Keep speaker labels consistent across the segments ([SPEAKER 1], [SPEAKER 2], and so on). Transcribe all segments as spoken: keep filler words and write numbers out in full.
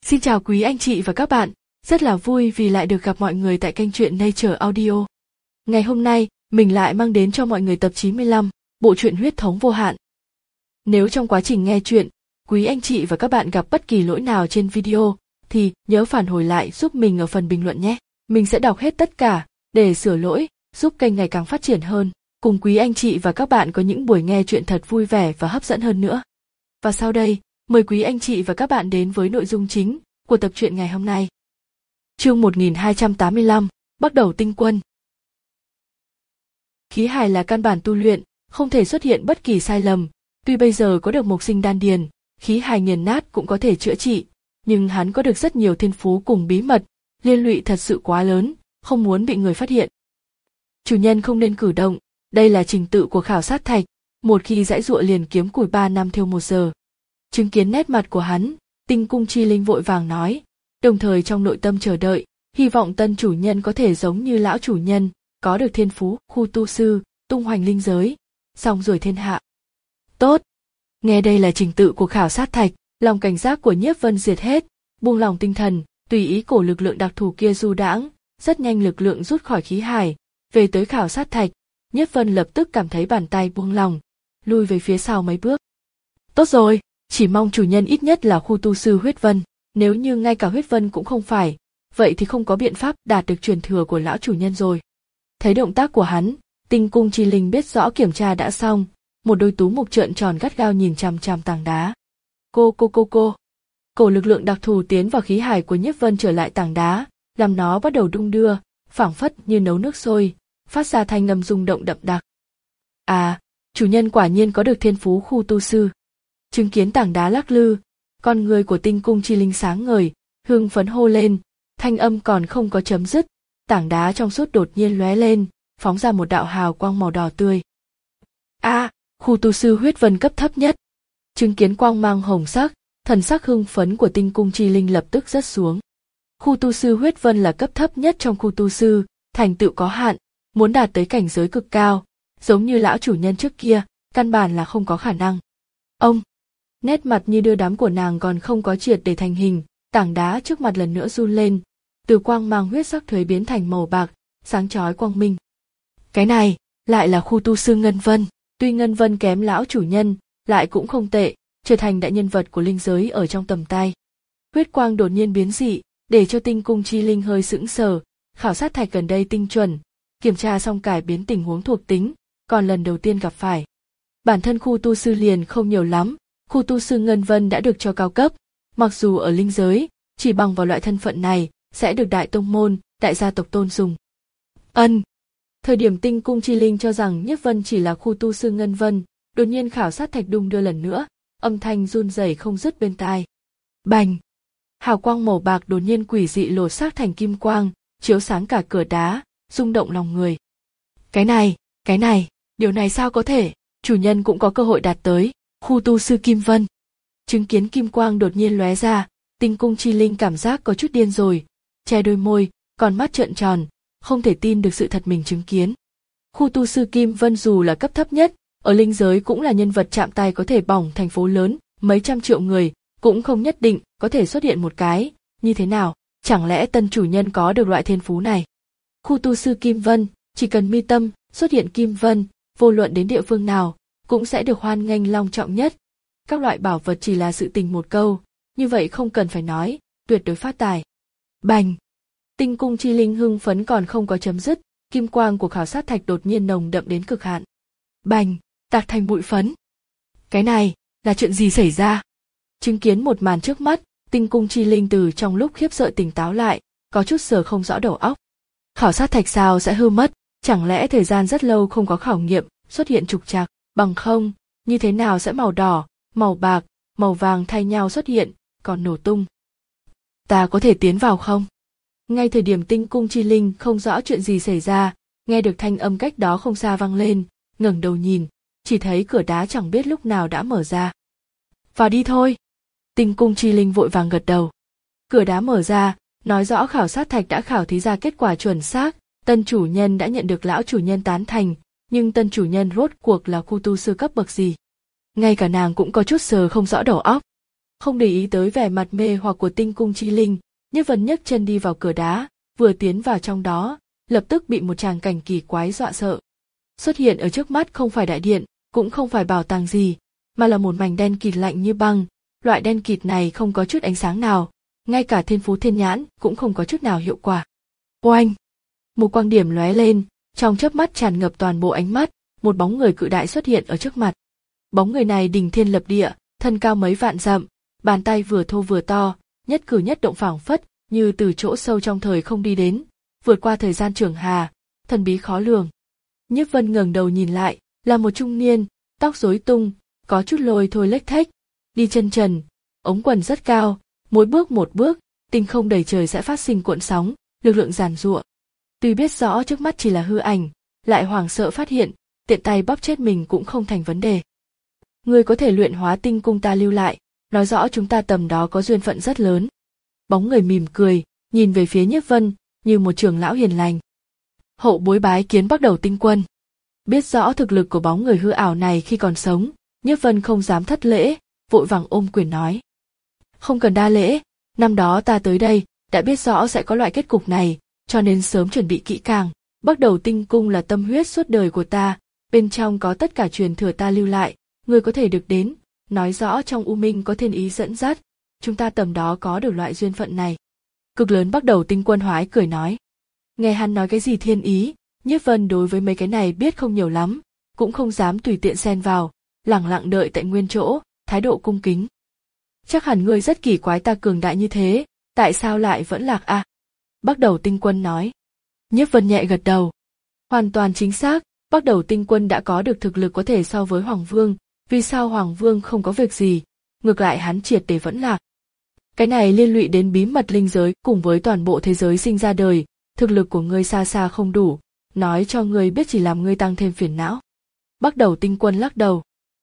[SPEAKER 1] Xin chào quý anh chị và các bạn, rất là vui vì lại được gặp mọi người tại kênh truyện Nature Audio. Ngày hôm nay, mình lại mang đến cho mọi người tập chín mươi lăm, bộ truyện Huyết thống vô hạn. Nếu trong quá trình nghe truyện, quý anh chị và các bạn gặp bất kỳ lỗi nào trên video, thì nhớ phản hồi lại giúp mình ở phần bình luận nhé. Mình sẽ đọc hết tất cả, để sửa lỗi, giúp kênh ngày càng phát triển hơn, cùng quý anh chị và các bạn có những buổi nghe truyện thật vui vẻ và hấp dẫn hơn nữa. Và sau đây, mời quý anh chị và các bạn đến với nội dung chính của tập truyện ngày hôm nay. Chương một nghìn hai trăm tám mươi lăm, bắt đầu tinh quân. Khí hài là căn bản tu luyện, không thể xuất hiện bất kỳ sai lầm, tuy bây giờ có được mộc sinh đan điền, khí hài nghiền nát cũng có thể chữa trị, nhưng hắn có được rất nhiều thiên phú cùng bí mật, liên lụy thật sự quá lớn, không muốn bị người phát hiện. Chủ nhân không nên cử động, đây là trình tự của khảo sát thạch, một khi giãy giụa liền kiếm củi ba năm thiêu một giờ. Chứng kiến nét mặt của hắn, Tinh Cung Chi Linh vội vàng nói, đồng thời trong nội tâm chờ đợi, hy vọng tân chủ nhân có thể giống như lão chủ nhân, có được thiên phú, khu tu sư, tung hoành linh giới, xong rồi thiên hạ. Tốt! Nghe đây là trình tự của khảo sát thạch, lòng cảnh giác của Nhiếp Vân diệt hết, buông lòng tinh thần, tùy ý cổ lực lượng đặc thù kia du đãng, rất nhanh lực lượng rút khỏi khí hải, về tới khảo sát thạch, Nhiếp Vân lập tức cảm thấy bàn tay buông lòng, lui về phía sau mấy bước. Tốt rồi! Chỉ mong chủ nhân ít nhất là khu tu sư huyết vân, nếu như ngay cả huyết vân cũng không phải, vậy thì không có biện pháp đạt được truyền thừa của lão chủ nhân rồi. Thấy động tác của hắn, Tinh Cung Chi Linh biết rõ kiểm tra đã xong, một đôi tú mục trợn tròn gắt gao nhìn chằm chằm tảng đá. Cô cô cô cô. Cổ lực lượng đặc thù tiến vào khí hải của Nhiếp Vân trở lại tảng đá, làm nó bắt đầu đung đưa, phảng phất như nấu nước sôi, phát ra thanh âm rung động đậm đặc. À, chủ nhân quả nhiên có được thiên phú khu tu sư. Chứng kiến tảng đá lắc lư, con người của Tinh Cung Chi Linh sáng ngời, hưng phấn hô lên, thanh âm còn không có chấm dứt, tảng đá trong suốt đột nhiên lóe lên, phóng ra một đạo hào quang màu đỏ tươi. A, à, khu tu sư huyết vân cấp thấp nhất. Chứng kiến quang mang hồng sắc, thần sắc hưng phấn của Tinh Cung Chi Linh lập tức rớt xuống. Khu tu sư huyết vân là cấp thấp nhất trong khu tu sư, thành tựu có hạn, muốn đạt tới cảnh giới cực cao, giống như lão chủ nhân trước kia, căn bản là không có khả năng. Ông Nét mặt như đưa đám của nàng còn không có triệt để thành hình, tảng đá trước mặt lần nữa run lên, từ quang mang huyết sắc thuế biến thành màu bạc, sáng chói quang minh. Cái này, lại là khu tu sư Ngân Vân, tuy Ngân Vân kém lão chủ nhân, lại cũng không tệ, trở thành đại nhân vật của linh giới ở trong tầm tay. Huyết quang đột nhiên biến dị, để cho Tinh Cung Chi Linh hơi sững sờ, khảo sát thạch gần đây tinh chuẩn, kiểm tra xong cải biến tình huống thuộc tính, còn lần đầu tiên gặp phải. Bản thân khu tu sư liền không nhiều lắm. Khu tu sư Ngân Vân đã được cho cao cấp, mặc dù ở linh giới, chỉ bằng vào loại thân phận này, sẽ được đại tông môn, đại gia tộc tôn sùng. Ân. Thời điểm Tinh Cung Chi Linh cho rằng Nhiếp Vân chỉ là khu tu sư Ngân Vân, đột nhiên khảo sát thạch đung đưa lần nữa, âm thanh run rẩy không dứt bên tai. Bành. Hào quang màu bạc đột nhiên quỷ dị lột xác thành kim quang, chiếu sáng cả cửa đá, rung động lòng người. Cái này, cái này, điều này sao có thể, chủ nhân cũng có cơ hội đạt tới. Khu tu sư Kim Vân. Chứng kiến kim quang đột nhiên lóe ra, Tinh Cung Chi Linh cảm giác có chút điên rồi, che đôi môi, còn mắt trợn tròn, không thể tin được sự thật mình chứng kiến. Khu tu sư Kim Vân dù là cấp thấp nhất, ở linh giới cũng là nhân vật chạm tay có thể bỏng thành phố lớn, mấy trăm triệu người, cũng không nhất định có thể xuất hiện một cái, như thế nào, chẳng lẽ tân chủ nhân có được loại thiên phú này. Khu tu sư Kim Vân, chỉ cần mi tâm, xuất hiện Kim Vân, vô luận đến địa phương nào, cũng sẽ được hoan nghênh long trọng nhất. Các loại bảo vật chỉ là sự tình một câu, như vậy không cần phải nói, tuyệt đối phát tài. Bành! Tinh Cung Chi Linh hưng phấn còn không có chấm dứt, kim quang của khảo sát thạch đột nhiên nồng đậm đến cực hạn. Bành! Tạc thành bụi phấn. Cái này, là chuyện gì xảy ra? Chứng kiến một màn trước mắt, Tinh Cung Chi Linh từ trong lúc khiếp sợ tỉnh táo lại, có chút sờ không rõ đầu óc. Khảo sát thạch sao sẽ hư mất, chẳng lẽ thời gian rất lâu không có khảo nghiệm, xuất hiện trục trặc? Bằng không, như thế nào sẽ màu đỏ, màu bạc, màu vàng thay nhau xuất hiện, còn nổ tung. Ta có thể tiến vào không? Ngay thời điểm Tinh Cung Chi Linh không rõ chuyện gì xảy ra, nghe được thanh âm cách đó không xa vang lên, ngẩng đầu nhìn, chỉ thấy cửa đá chẳng biết lúc nào đã mở ra. Vào đi thôi. Tinh Cung Chi Linh vội vàng gật đầu. Cửa đá mở ra, nói rõ khảo sát thạch đã khảo thí ra kết quả chuẩn xác, tân chủ nhân đã nhận được lão chủ nhân tán thành. Nhưng tân chủ nhân rốt cuộc là khu tu sư cấp bậc gì? Ngay cả nàng cũng có chút sờ không rõ đầu óc. Không để ý tới vẻ mặt mê hoặc của tinh cung chi linh, Nhiếp Vân nhấc chân đi vào cửa đá, vừa tiến vào trong đó, lập tức bị một tràng cảnh kỳ quái dọa sợ. Xuất hiện ở trước mắt không phải đại điện, cũng không phải bảo tàng gì, mà là một mảnh đen kịt lạnh như băng. Loại đen kịt này không có chút ánh sáng nào, ngay cả thiên phú thiên nhãn cũng không có chút nào hiệu quả. Oanh! Một quang điểm lóe lên, trong chớp mắt tràn ngập toàn bộ ánh mắt, một bóng người cự đại xuất hiện ở trước mặt. Bóng người này đỉnh thiên lập địa, thân cao mấy vạn dặm, bàn tay vừa thô vừa to, nhất cử nhất động phảng phất như từ chỗ sâu trong thời không đi đến, vượt qua thời gian trường hà, thần bí khó lường. Nhiếp Vân ngẩng đầu nhìn lại, là một trung niên, tóc rối tung, có chút lôi thôi lếch thếch, đi chân trần, ống quần rất cao, mỗi bước một bước, tinh không đầy trời sẽ phát sinh cuộn sóng, lực lượng giàn giụa. Tuy biết rõ trước mắt chỉ là hư ảnh, lại hoảng sợ phát hiện, tiện tay bóp chết mình cũng không thành vấn đề. Người có thể luyện hóa tinh cung ta lưu lại, nói rõ chúng ta tầm đó có duyên phận rất lớn. Bóng người mỉm cười, nhìn về phía Nhiếp Vân, như một trưởng lão hiền lành. Hậu bối bái kiến Bắc Đầu Tinh Quân. Biết rõ thực lực của bóng người hư ảo này khi còn sống, Nhiếp Vân không dám thất lễ, vội vàng ôm quyền nói. Không cần đa lễ, năm đó ta tới đây, đã biết rõ sẽ có loại kết cục này, cho nên sớm chuẩn bị kỹ càng. Bắc Đầu Tinh Cung là tâm huyết suốt đời của ta, bên trong có tất cả truyền thừa ta lưu lại, người có thể được đến, nói rõ trong U Minh có thiên ý dẫn dắt, chúng ta tầm đó có được loại duyên phận này. Cực lớn Bắc Đầu Tinh Quân hoái cười nói. Nghe hắn nói cái gì thiên ý, Nhiếp Vân đối với mấy cái này biết không nhiều lắm, cũng không dám tùy tiện xen vào, lẳng lặng đợi tại nguyên chỗ, thái độ cung kính. Chắc hẳn ngươi rất kỳ quái ta cường đại như thế, tại sao lại vẫn lạc à? Bắc Đầu Tinh Quân nói. Nhiếp Vân nhẹ gật đầu. Hoàn toàn chính xác, Bắc Đầu Tinh Quân đã có được thực lực có thể so với Hoàng Vương, vì sao Hoàng Vương không có việc gì, ngược lại hắn triệt để vẫn lạc. Cái này liên lụy đến bí mật linh giới cùng với toàn bộ thế giới sinh ra đời, thực lực của ngươi xa xa không đủ, nói cho ngươi biết chỉ làm ngươi tăng thêm phiền não. Bắc Đầu Tinh Quân lắc đầu.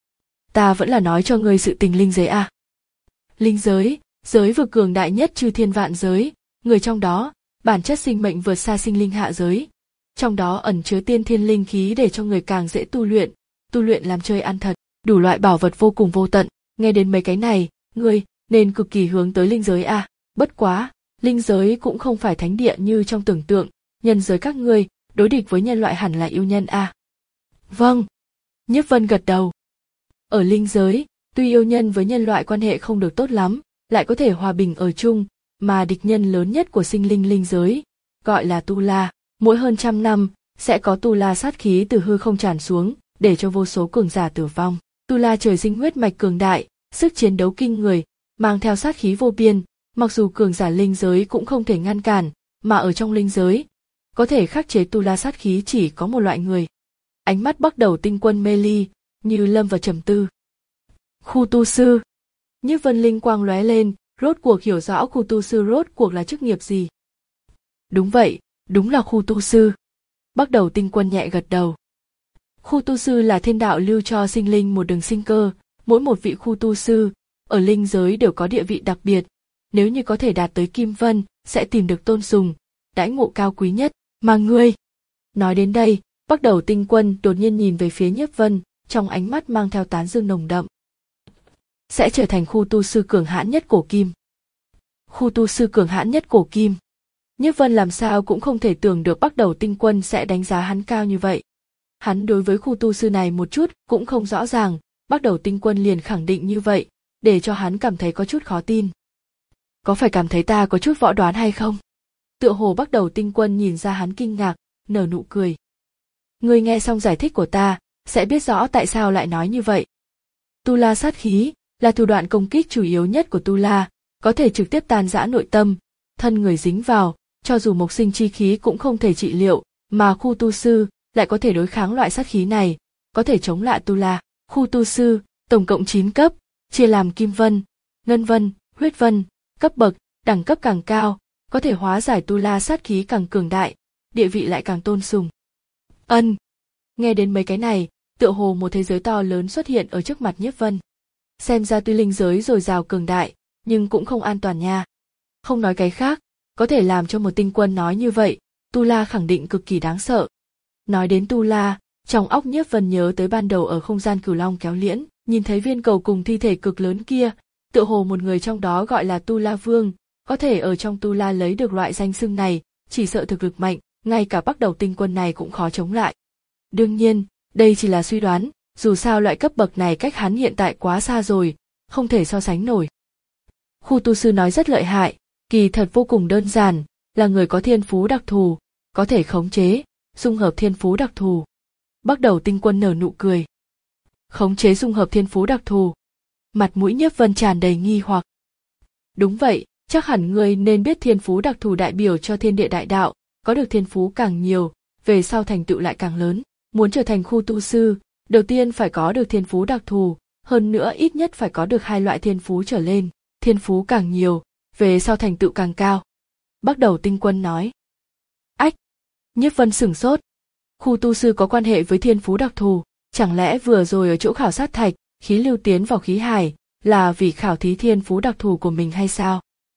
[SPEAKER 1] Ta vẫn là nói cho ngươi sự tình linh giới à. Linh giới, giới vực cường đại nhất chư thiên vạn giới, người trong đó, bản chất sinh mệnh vượt xa sinh linh hạ giới. Trong đó ẩn chứa tiên thiên linh khí để cho người càng dễ tu luyện, tu luyện làm chơi ăn thật, đủ loại bảo vật vô cùng vô tận, nghe đến mấy cái này, ngươi nên cực kỳ hướng tới linh giới à, bất quá, linh giới cũng không phải thánh địa như trong tưởng tượng, nhân giới các ngươi, đối địch với nhân loại hẳn là yêu nhân à. Vâng. Nhiếp Vân gật đầu. Ở linh giới, tuy yêu nhân với nhân loại quan hệ không được tốt lắm, lại có thể hòa bình ở chung, mà địch nhân lớn nhất của sinh linh linh giới, gọi là Tu La, mỗi hơn trăm năm, sẽ có Tu La sát khí từ hư không tràn xuống, để cho vô số cường giả tử vong. Tu La trời sinh huyết mạch cường đại, sức chiến đấu kinh người, mang theo sát khí vô biên, mặc dù cường giả linh giới cũng không thể ngăn cản, mà ở trong linh giới, có thể khắc chế Tu La sát khí chỉ có một loại người. Ánh mắt Bắc Đầu Tinh Quân mê ly, như lâm vào trầm tư. Khu tu sư. Nhiếp Vân linh quang lóe lên, rốt cuộc hiểu rõ khu tu sư rốt cuộc là chức nghiệp gì. Đúng vậy, đúng là khu tu sư. Bắc Đầu Tinh Quân nhẹ gật đầu. Khu tu sư là thiên đạo lưu cho sinh linh một đường sinh cơ, mỗi một vị khu tu sư, ở linh giới đều có địa vị đặc biệt, nếu như có thể đạt tới Kim Vân, sẽ tìm được tôn sùng, đãi ngộ cao quý nhất, mà ngươi. Nói đến đây, Bắc Đầu Tinh Quân đột nhiên nhìn về phía Nhiếp Vân, trong ánh mắt mang theo tán dương nồng đậm. Sẽ trở thành khu tu sư cường hãn nhất cổ kim. Khu tu sư cường hãn nhất cổ kim. Nhiếp Vân làm sao cũng không thể tưởng được Bắc Đầu Tinh Quân sẽ đánh giá hắn cao như vậy. Hắn đối với khu tu sư này một chút cũng không rõ ràng, Bắc Đầu Tinh Quân liền khẳng định như vậy, để cho hắn cảm thấy có chút khó tin. Có phải cảm thấy ta có chút võ đoán hay không? Tựa hồ Bắc Đầu Tinh Quân nhìn ra hắn kinh ngạc, nở nụ cười. Ngươi nghe xong giải thích của ta, sẽ biết rõ tại sao lại nói như vậy. Tu La sát khí là thủ đoạn công kích chủ yếu nhất của Tu La, có thể trực tiếp tan rã nội tâm, thân người dính vào, cho dù mộc sinh chi khí cũng không thể trị liệu, mà khu tu sư lại có thể đối kháng loại sát khí này, có thể chống lại Tu La. Khu tu sư, tổng cộng chín cấp, chia làm Kim Vân, Ngân Vân, Huyết Vân, cấp bậc, đẳng cấp càng cao, có thể hóa giải Tu La sát khí càng cường đại, địa vị lại càng tôn sùng. Ân. Nghe đến mấy cái này, tựa hồ một thế giới to lớn xuất hiện ở trước mặt Nhiếp Vân. Xem ra tuy linh giới dồi dào cường đại, nhưng cũng không an toàn nha. Không nói cái khác, có thể làm cho một tinh quân nói như vậy, Tu La khẳng định cực kỳ đáng sợ. Nói đến Tu La, trong óc Nhiếp Vân nhớ tới ban đầu ở không gian Cửu Long kéo liễn, nhìn thấy viên cầu cùng thi thể cực lớn kia, tựa hồ một người trong đó gọi là Tu La Vương, có thể ở trong Tu La lấy được loại danh xưng này, chỉ sợ thực lực mạnh, ngay cả Bắc Đầu Tinh Quân này cũng khó chống lại. Đương nhiên, đây chỉ là suy đoán, dù sao loại cấp bậc này cách hắn hiện tại quá xa rồi, không thể so sánh nổi. Khu tu sư nói rất lợi hại, kỳ thật vô cùng đơn giản, là người có thiên phú đặc thù, có thể khống chế, dung hợp thiên phú đặc thù. Bắc Đầu Tinh Quân nở nụ cười. Khống chế dung hợp thiên phú đặc thù. Mặt mũi Nhiếp Vân tràn đầy nghi hoặc. Đúng vậy, chắc hẳn ngươi nên biết thiên phú đặc thù đại biểu cho thiên địa đại đạo, có được thiên phú càng nhiều, về sau thành tựu lại càng lớn. Muốn trở thành khu tu sư, đầu tiên phải có được thiên phú đặc thù, hơn nữa ít nhất phải có được hai loại thiên phú trở lên, thiên phú càng nhiều, về sau thành tựu càng cao. Bắc Đầu Tinh Quân nói. Ách! Nhiếp Vân sửng sốt. Khu tu sư có quan hệ với thiên phú đặc thù, chẳng lẽ vừa rồi ở chỗ khảo sát thạch, khí lưu tiến vào khí hải, là vì khảo thí thiên phú đặc thù của mình hay sao?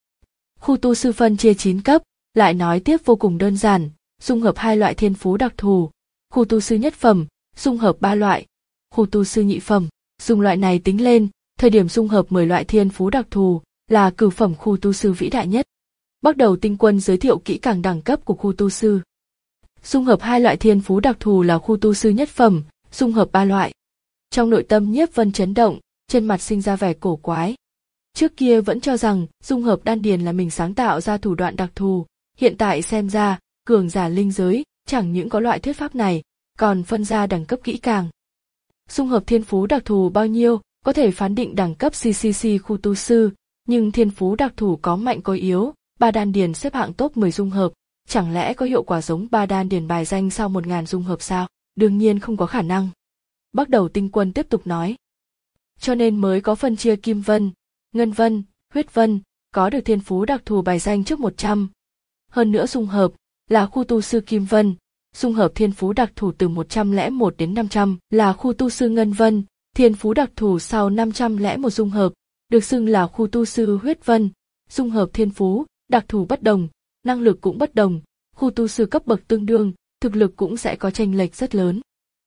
[SPEAKER 1] Khu tu sư phân chia chín cấp, lại nói tiếp vô cùng đơn giản, dung hợp hai loại thiên phú đặc thù. Khu tu sư nhất phẩm, dung hợp ba loại. Khu tu sư nhị phẩm, dùng loại này tính lên, thời điểm dung hợp mười loại thiên phú đặc thù, là cửu phẩm khu tu sư vĩ đại nhất. Bắc Đầu Tinh Quân giới thiệu kỹ càng đẳng cấp của khu tu sư. Dung hợp hai loại thiên phú đặc thù là khu tu sư nhất phẩm, dung hợp ba loại. Trong nội tâm Nhiếp Vân chấn động, trên mặt sinh ra vẻ cổ quái. Trước kia vẫn cho rằng dung hợp đan điền là mình sáng tạo ra thủ đoạn đặc thù, hiện tại xem ra, cường giả linh giới chẳng những có loại thuyết pháp này, còn phân ra đẳng cấp kỹ càng. Dung hợp thiên phú đặc thù bao nhiêu, có thể phán định đẳng cấp xê xê xê khu tu sư, nhưng thiên phú đặc thù có mạnh có yếu, ba đan điền xếp hạng top mười dung hợp, chẳng lẽ có hiệu quả giống ba đan điền bài danh sau một ngàn dung hợp sao? Đương nhiên không có khả năng. Bắc Đầu Tinh Quân tiếp tục nói. Cho nên mới có phân chia Kim Vân, Ngân Vân, Huyết Vân, có được thiên phú đặc thù bài danh trước một trăm. Hơn nữa dung hợp, là khu tu sư Kim Vân, dung hợp thiên phú đặc thù từ một trăm lẻ một đến năm trăm, là khu tu sư Ngân Vân, thiên phú đặc thù sau năm trăm lẻ một dung hợp, được xưng là khu tu sư Huyết Vân, dung hợp thiên phú, đặc thù bất đồng, năng lực cũng bất đồng, khu tu sư cấp bậc tương đương, thực lực cũng sẽ có chênh lệch rất lớn.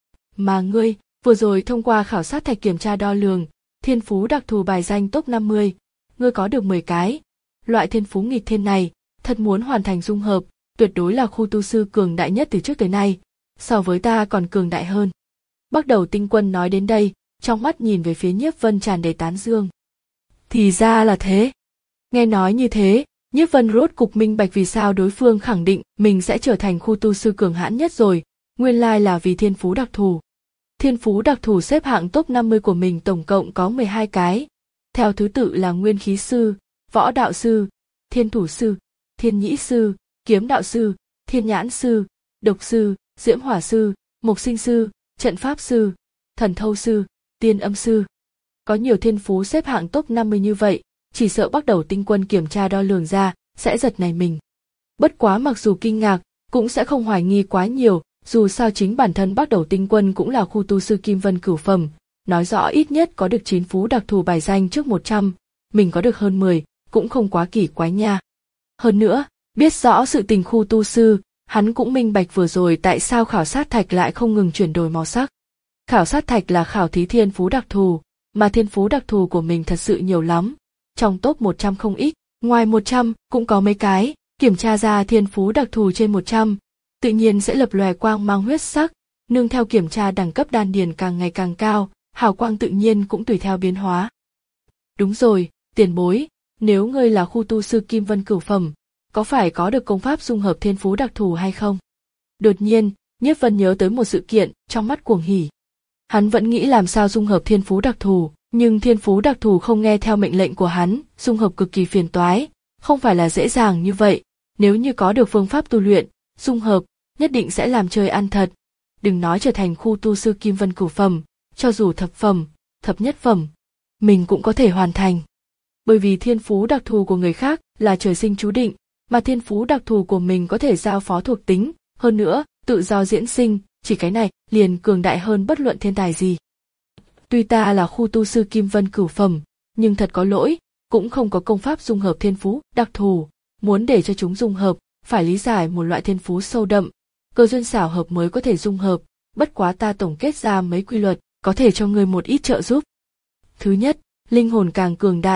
[SPEAKER 1] Mà ngươi, vừa rồi thông qua khảo sát thạch kiểm tra đo lường, thiên phú đặc thù bài danh top năm mươi, ngươi có được mười cái. Loại thiên phú nghịch thiên này, thật muốn hoàn thành dung hợp, tuyệt đối là khu tu sư cường đại nhất từ trước tới nay, so với ta còn cường đại hơn. Bắc Đầu Tinh Quân nói đến đây, trong mắt nhìn về phía Nhiếp Vân tràn đầy tán dương. Thì ra là thế. Nghe nói như thế, Nhiếp Vân rốt cục minh bạch vì sao đối phương khẳng định mình sẽ trở thành khu tu sư cường hãn nhất rồi, nguyên lai là vì thiên phú đặc thù. Thiên phú đặc thù xếp hạng top năm mươi của mình tổng cộng có mười hai cái, theo thứ tự là Nguyên Khí Sư, Võ Đạo Sư, Thiên Thủ Sư, Thiên Nhĩ Sư, Kiếm Đạo Sư, Thiên Nhãn Sư, Độc Sư, Diễm Hỏa Sư, Mộc Sinh Sư, Trận Pháp Sư, Thần Thâu Sư, Tiên Âm Sư. Có nhiều thiên phú xếp hạng top năm mươi như vậy, chỉ sợ Bắc Đầu Tinh Quân kiểm tra đo lường ra, sẽ giật nảy mình. Bất quá mặc dù kinh ngạc, cũng sẽ không hoài nghi quá nhiều, dù sao chính bản thân Bắc Đầu Tinh Quân cũng là khu tu sư Kim Vân cửu phẩm, nói rõ ít nhất có được chín phú đặc thù bài danh trước một trăm, mình có được hơn mười, cũng không quá kỳ quái nha. Hơn nữa, biết rõ sự tình khu tu sư, hắn cũng minh bạch vừa rồi tại sao khảo sát thạch lại không ngừng chuyển đổi màu sắc. Khảo sát thạch là khảo thí thiên phú đặc thù, mà thiên phú đặc thù của mình thật sự nhiều lắm, trong top một trăm không ít, ngoài một trăm cũng có mấy cái, kiểm tra ra thiên phú đặc thù trên một trăm, tự nhiên sẽ lập lòe quang mang huyết sắc, nương theo kiểm tra đẳng cấp đan điền càng ngày càng cao, hào quang tự nhiên cũng tùy theo biến hóa. Đúng rồi, tiền bối, nếu ngươi là khu tu sư Kim Vân cửu phẩm, có phải có được công pháp dung hợp thiên phú đặc thù hay không? Đột nhiên, Nhiếp Vân nhớ tới một sự kiện, trong mắt cuồng hỉ. Hắn vẫn nghĩ làm sao dung hợp thiên phú đặc thù, nhưng thiên phú đặc thù không nghe theo mệnh lệnh của hắn, dung hợp cực kỳ phiền toái, không phải là dễ dàng như vậy, nếu như có được phương pháp tu luyện, dung hợp, nhất định sẽ làm chơi ăn thật. Đừng nói trở thành khu tu sư Kim Vân cửu phẩm, cho dù thập phẩm, thập nhất phẩm, mình cũng có thể hoàn thành. Bởi vì thiên phú đặc thù của người khác là trời sinh chú định, mà thiên phú đặc thù của mình có thể giao phó thuộc tính, hơn nữa, tự do diễn sinh, chỉ cái này liền cường đại hơn bất luận thiên tài gì. Tuy ta là khu tu sư Kim Vân cửu phẩm, nhưng thật có lỗi, cũng không có công pháp dung hợp thiên phú đặc thù, muốn để cho chúng dung hợp, phải lý giải một loại thiên phú sâu đậm, cơ duyên xảo hợp mới có thể dung hợp, bất quá ta tổng kết ra mấy quy luật, có thể cho ngươi một ít trợ giúp. Thứ nhất, linh hồn càng cường đại,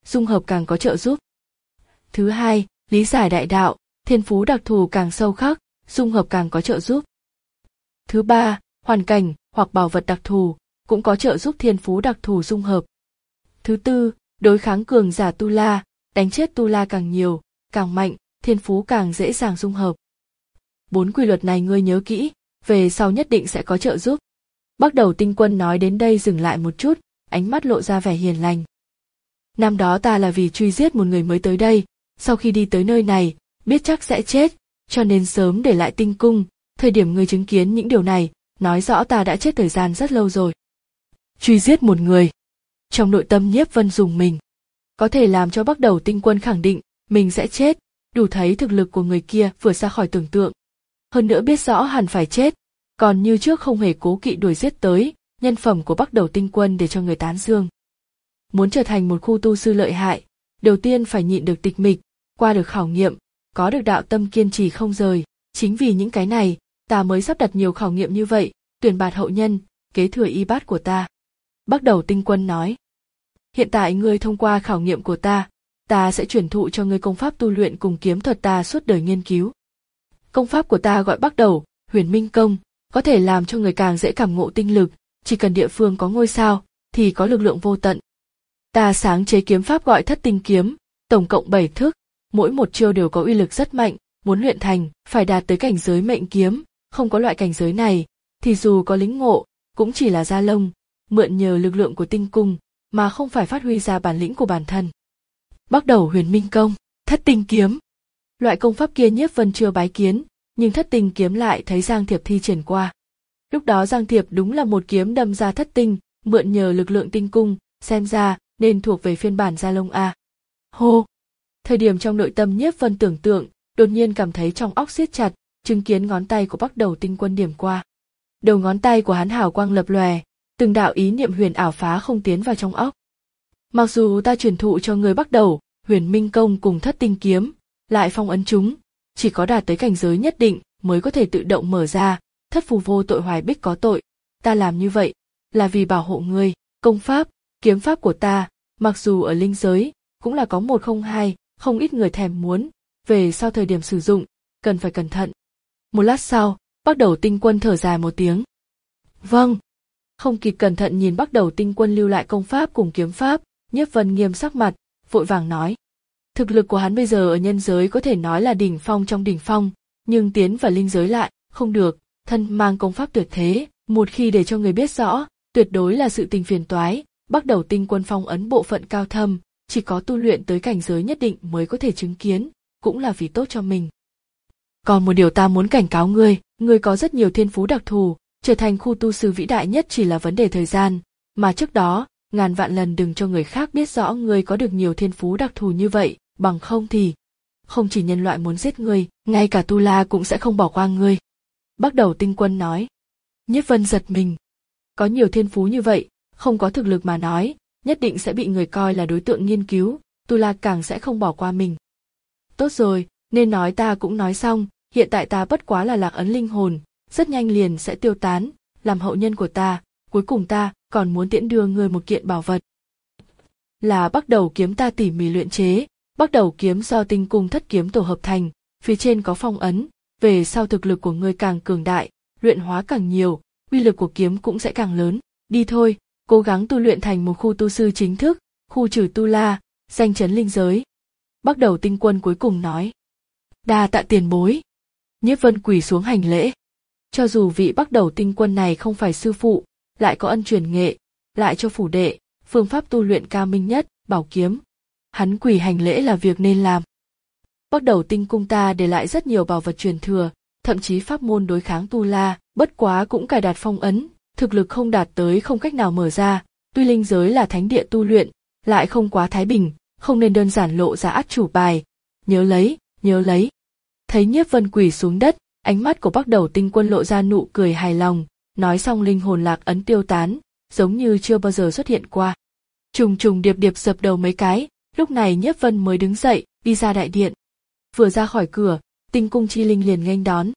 [SPEAKER 1] dung hợp càng có trợ giúp. Thứ hai, lý giải đại đạo, thiên phú đặc thù càng sâu khắc, dung hợp càng có trợ giúp. Thứ ba, hoàn cảnh hoặc bảo vật đặc thù cũng có trợ giúp thiên phú đặc thù dung hợp. Thứ tư, đối kháng cường giả tu la, đánh chết tu la càng nhiều, càng mạnh, thiên phú càng dễ dàng dung hợp. Bốn quy luật này ngươi nhớ kỹ, về sau nhất định sẽ có trợ giúp. Bắt đầu Tinh Quân nói đến đây dừng lại một chút, ánh mắt lộ ra vẻ hiền lành. Năm đó ta là vì truy giết một người mới tới đây, sau khi đi tới nơi này, biết chắc sẽ chết, cho nên sớm để lại tinh cung, thời điểm ngươi chứng kiến những điều này, nói rõ ta đã chết thời gian rất lâu rồi. Truy giết một người. Trong nội tâm Nhiếp Vân rùng mình. Có thể làm cho Bắt Đầu Tinh Quân khẳng định mình sẽ chết, đủ thấy thực lực của người kia vượt xa khỏi tưởng tượng. Hơn nữa biết rõ hẳn phải chết, còn như trước không hề cố kỵ đuổi giết tới, nhân phẩm của Bắt Đầu Tinh Quân để cho người tán dương. Muốn trở thành một khu tu sư lợi hại, đầu tiên phải nhịn được tịch mịch, qua được khảo nghiệm, có được đạo tâm kiên trì không rời. Chính vì những cái này, ta mới sắp đặt nhiều khảo nghiệm như vậy, tuyển bạt hậu nhân, kế thừa y bát của ta. Bắt Đầu Tinh Quân nói. Hiện tại ngươi thông qua khảo nghiệm của ta, ta sẽ truyền thụ cho ngươi công pháp tu luyện cùng kiếm thuật ta suốt đời nghiên cứu. Công pháp của ta gọi Bắt Đầu, Huyền Minh Công, có thể làm cho người càng dễ cảm ngộ tinh lực, chỉ cần địa phương có ngôi sao, thì có lực lượng vô tận. Ta sáng chế kiếm pháp gọi Thất Tinh Kiếm, tổng cộng bảy thức, mỗi một chiêu đều có uy lực rất mạnh, muốn luyện thành, phải đạt tới cảnh giới mệnh kiếm, không có loại cảnh giới này, thì dù có lĩnh ngộ, cũng chỉ là da lông, mượn nhờ lực lượng của tinh cung, mà không phải phát huy ra bản lĩnh của bản thân. Bắt Đầu Huyền Minh Công, Thất Tinh Kiếm. Loại công pháp kia Nhiếp Vân chưa bái kiến, nhưng Thất Tinh Kiếm lại thấy Giang Thiệp thi triển qua. Lúc đó Giang Thiệp đúng là một kiếm đâm ra thất tinh, mượn nhờ lực lượng tinh cung, xem ra nên thuộc về phiên bản da lông a. Hô! Thời điểm trong nội tâm Nhiếp Vân tưởng tượng, đột nhiên cảm thấy trong óc siết chặt, chứng kiến ngón tay của Bắt Đầu Tinh Quân điểm qua. Đầu ngón tay của hắn hào quang lập lòe, từng đạo ý niệm huyền ảo phá không tiến vào trong óc. Mặc dù ta truyền thụ cho người Bắt Đầu, Huyền Minh Công cùng Thất Tinh Kiếm, lại phong ấn chúng, chỉ có đạt tới cảnh giới nhất định mới có thể tự động mở ra, thất phù vô tội hoài bích có tội. Ta làm như vậy là vì bảo hộ ngươi. Công pháp, kiếm pháp của ta, mặc dù ở linh giới, cũng là có một không hai, không ít người thèm muốn, về sau thời điểm sử dụng, cần phải cẩn thận. Một lát sau, Bắt Đầu Tinh Quân thở dài một tiếng. Vâng. Không kịp cẩn thận nhìn Bắt Đầu Tinh Quân lưu lại công pháp cùng kiếm pháp, Nhiếp Vân nghiêm sắc mặt, vội vàng nói. Thực lực của hắn bây giờ ở nhân giới có thể nói là đỉnh phong trong đỉnh phong, nhưng tiến vào linh giới lại, không được, thân mang công pháp tuyệt thế, một khi để cho người biết rõ, tuyệt đối là sự tình phiền toái. Bắt Đầu Tinh Quân phong ấn bộ phận cao thâm, chỉ có tu luyện tới cảnh giới nhất định mới có thể chứng kiến, cũng là vì tốt cho mình. Còn một điều ta muốn cảnh cáo ngươi, ngươi có rất nhiều thiên phú đặc thù, trở thành khu tu sư vĩ đại nhất chỉ là vấn đề thời gian, mà trước đó, ngàn vạn lần đừng cho người khác biết rõ ngươi có được nhiều thiên phú đặc thù như vậy, bằng không thì, không chỉ nhân loại muốn giết ngươi, ngay cả tu la cũng sẽ không bỏ qua ngươi. Bắt Đầu Tinh Quân nói. Nhiếp Vân giật mình. Có nhiều thiên phú như vậy, không có thực lực mà nói, nhất định sẽ bị người coi là đối tượng nghiên cứu, tu la càng sẽ không bỏ qua mình. Tốt rồi, nên nói ta cũng nói xong, hiện tại ta bất quá là lạc ấn linh hồn, rất nhanh liền sẽ tiêu tán, làm hậu nhân của ta, cuối cùng ta còn muốn tiễn đưa ngươi một kiện bảo vật. Là Bắt Đầu kiếm ta tỉ mỉ luyện chế, Bắt Đầu kiếm do tinh cung thất kiếm tổ hợp thành, phía trên có phong ấn, về sau thực lực của ngươi càng cường đại, luyện hóa càng nhiều, uy lực của kiếm cũng sẽ càng lớn. Đi thôi, cố gắng tu luyện thành một khu tu sư chính thức, khu trừ tu la, danh chấn linh giới. Bắt Đầu Tinh Quân cuối cùng nói. Đa tạ tiền bối. Nhiếp Vân quỳ xuống hành lễ. Cho dù vị Bắt Đầu Tinh Quân này không phải sư phụ, lại có ân truyền nghệ, lại cho phủ đệ, phương pháp tu luyện cao minh nhất, bảo kiếm. Hắn quỳ hành lễ là việc nên làm. Bắt Đầu Tinh Cung ta để lại rất nhiều bảo vật truyền thừa, thậm chí pháp môn đối kháng tu la, bất quá cũng cài đặt phong ấn, thực lực không đạt tới không cách nào mở ra, tuy linh giới là thánh địa tu luyện, lại không quá thái bình, không nên đơn giản lộ ra át chủ bài. Nhớ lấy, nhớ lấy. Thấy Nhiếp Vân quỳ xuống đất, ánh mắt của Bắt Đầu Tinh Quân lộ ra nụ cười hài lòng, nói xong linh hồn lạc ấn tiêu tán, giống như chưa bao giờ xuất hiện qua. Trùng trùng điệp điệp dập đầu mấy cái, lúc này Nhiếp Vân mới đứng dậy, đi ra đại điện. Vừa ra khỏi cửa, Tinh Cung chi linh liền nghênh đón.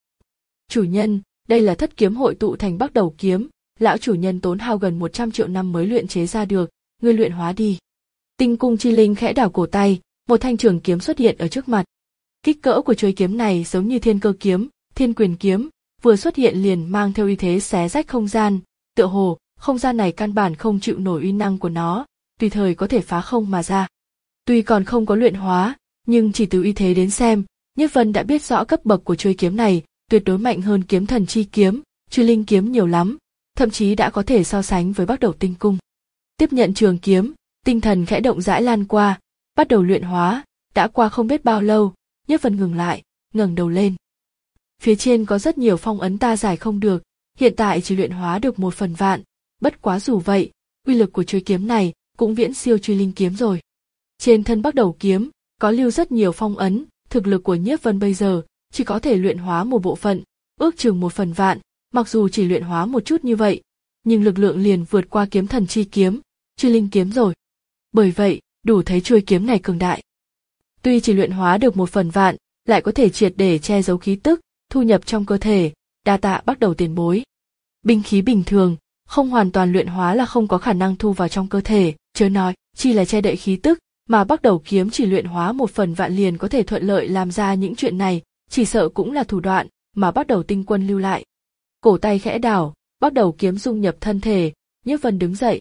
[SPEAKER 1] Chủ nhân, đây là thất kiếm hội tụ thành Bắt Đầu kiếm, lão chủ nhân tốn hao gần một trăm triệu năm mới luyện chế ra được, ngươi luyện hóa đi. Tinh cung chi linh khẽ đảo cổ tay, một thanh trường kiếm xuất hiện ở trước mặt. Kích cỡ của chuôi kiếm này giống như thiên cơ kiếm, thiên quyền kiếm, vừa xuất hiện liền mang theo uy thế xé rách không gian, tựa hồ không gian này căn bản không chịu nổi uy năng của nó, tùy thời có thể phá không mà ra. Tuy còn không có luyện hóa, nhưng chỉ từ uy thế đến xem, Nhiếp Vân đã biết rõ cấp bậc của chuôi kiếm này, tuyệt đối mạnh hơn kiếm thần chi kiếm, truy linh kiếm nhiều lắm, thậm chí đã có thể so sánh với Bắc Đầu Tinh Cung. Tiếp nhận trường kiếm, tinh thần khẽ động rãi lan qua, bắt đầu luyện hóa, đã qua không biết bao lâu, Nhiếp Vân ngừng lại, ngẩng đầu lên. Phía trên có rất nhiều phong ấn ta giải không được, hiện tại chỉ luyện hóa được một phần vạn, bất quá dù vậy, uy lực của chuôi kiếm này cũng viễn siêu truy linh kiếm rồi. Trên thân Bắc Đầu kiếm có lưu rất nhiều phong ấn, thực lực của Nhiếp Vân bây giờ chỉ có thể luyện hóa một bộ phận, ước chừng một phần vạn, mặc dù chỉ luyện hóa một chút như vậy, nhưng lực lượng liền vượt qua kiếm thần chi kiếm, truy linh kiếm rồi. Bởi vậy, đủ thấy chuôi kiếm này cường đại. Tuy chỉ luyện hóa được một phần vạn, lại có thể triệt để che giấu khí tức, thu nhập trong cơ thể, đa tạ Bắc Đầu tiền bối. Binh khí bình thường, không hoàn toàn luyện hóa là không có khả năng thu vào trong cơ thể, chớ nói, chỉ là che đậy khí tức, mà Bắc Đầu kiếm chỉ luyện hóa một phần vạn liền có thể thuận lợi làm ra những chuyện này, chỉ sợ cũng là thủ đoạn mà Bắc Đầu tinh quân lưu lại. Cổ tay khẽ đảo, Bắc Đầu kiếm dung nhập thân thể, Nhiếp Vân đứng dậy.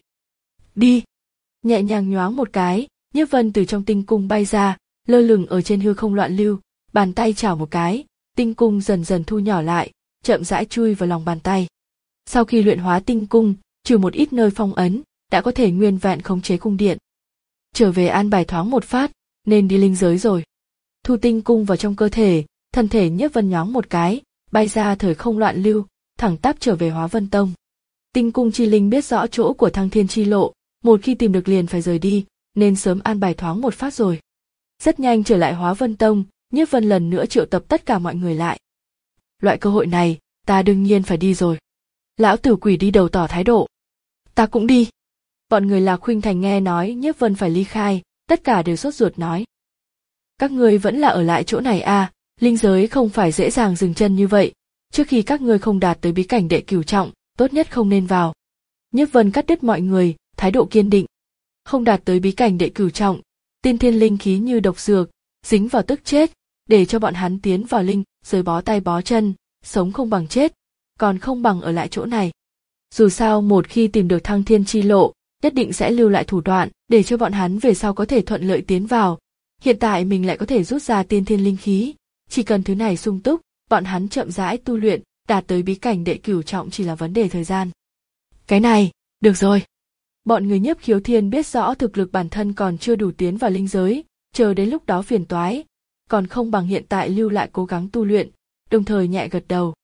[SPEAKER 1] Đi! Nhẹ nhàng nhoáng một cái, Nhiếp Vân từ trong tinh cung bay ra, lơ lửng ở trên hư không loạn lưu, bàn tay chảo một cái, tinh cung dần dần thu nhỏ lại, chậm rãi chui vào lòng bàn tay. Sau khi luyện hóa tinh cung, trừ một ít nơi phong ấn, đã có thể nguyên vẹn khống chế cung điện. Trở về an bài thoáng một phát, nên đi linh giới rồi. Thu tinh cung vào trong cơ thể, thân thể Nhiếp Vân nhoáng một cái, bay ra thời không loạn lưu, thẳng tắp trở về Hóa Vân Tông. Tinh cung chi linh biết rõ chỗ của Thăng Thiên chi lộ, một khi tìm được liền phải rời đi, nên sớm an bài thoáng một phát rồi. Rất nhanh trở lại Hóa Vân Tông, Nhiếp Vân lần nữa triệu tập tất cả mọi người lại. Loại cơ hội này, ta đương nhiên phải đi rồi. Lão Tử Quỷ đi đầu tỏ thái độ. Ta cũng đi. Bọn người Lạc Khuynh Thành nghe nói Nhiếp Vân phải ly khai, tất cả đều sốt ruột nói. Các ngươi vẫn là ở lại chỗ này à, linh giới không phải dễ dàng dừng chân như vậy, trước khi các ngươi không đạt tới bí cảnh đệ cửu trọng, tốt nhất không nên vào. Nhiếp Vân cắt đứt mọi người, thái độ kiên định. Không đạt tới bí cảnh đệ cửu trọng, tiên thiên linh khí như độc dược, dính vào tức chết, để cho bọn hắn tiến vào linh giới bó tay bó chân, sống không bằng chết, còn không bằng ở lại chỗ này. Dù sao một khi tìm được Thăng Thiên chi lộ, nhất định sẽ lưu lại thủ đoạn để cho bọn hắn về sau có thể thuận lợi tiến vào. Hiện tại mình lại có thể rút ra tiên thiên linh khí, chỉ cần thứ này sung túc, bọn hắn chậm rãi tu luyện, đạt tới bí cảnh đệ cửu trọng chỉ là vấn đề thời gian. Cái này, được rồi. Bọn người Nhiếp Khiếu Thiên biết rõ thực lực bản thân còn chưa đủ tiến vào linh giới, chờ đến lúc đó phiền toái, còn không bằng hiện tại lưu lại cố gắng tu luyện, đồng thời nhẹ gật đầu.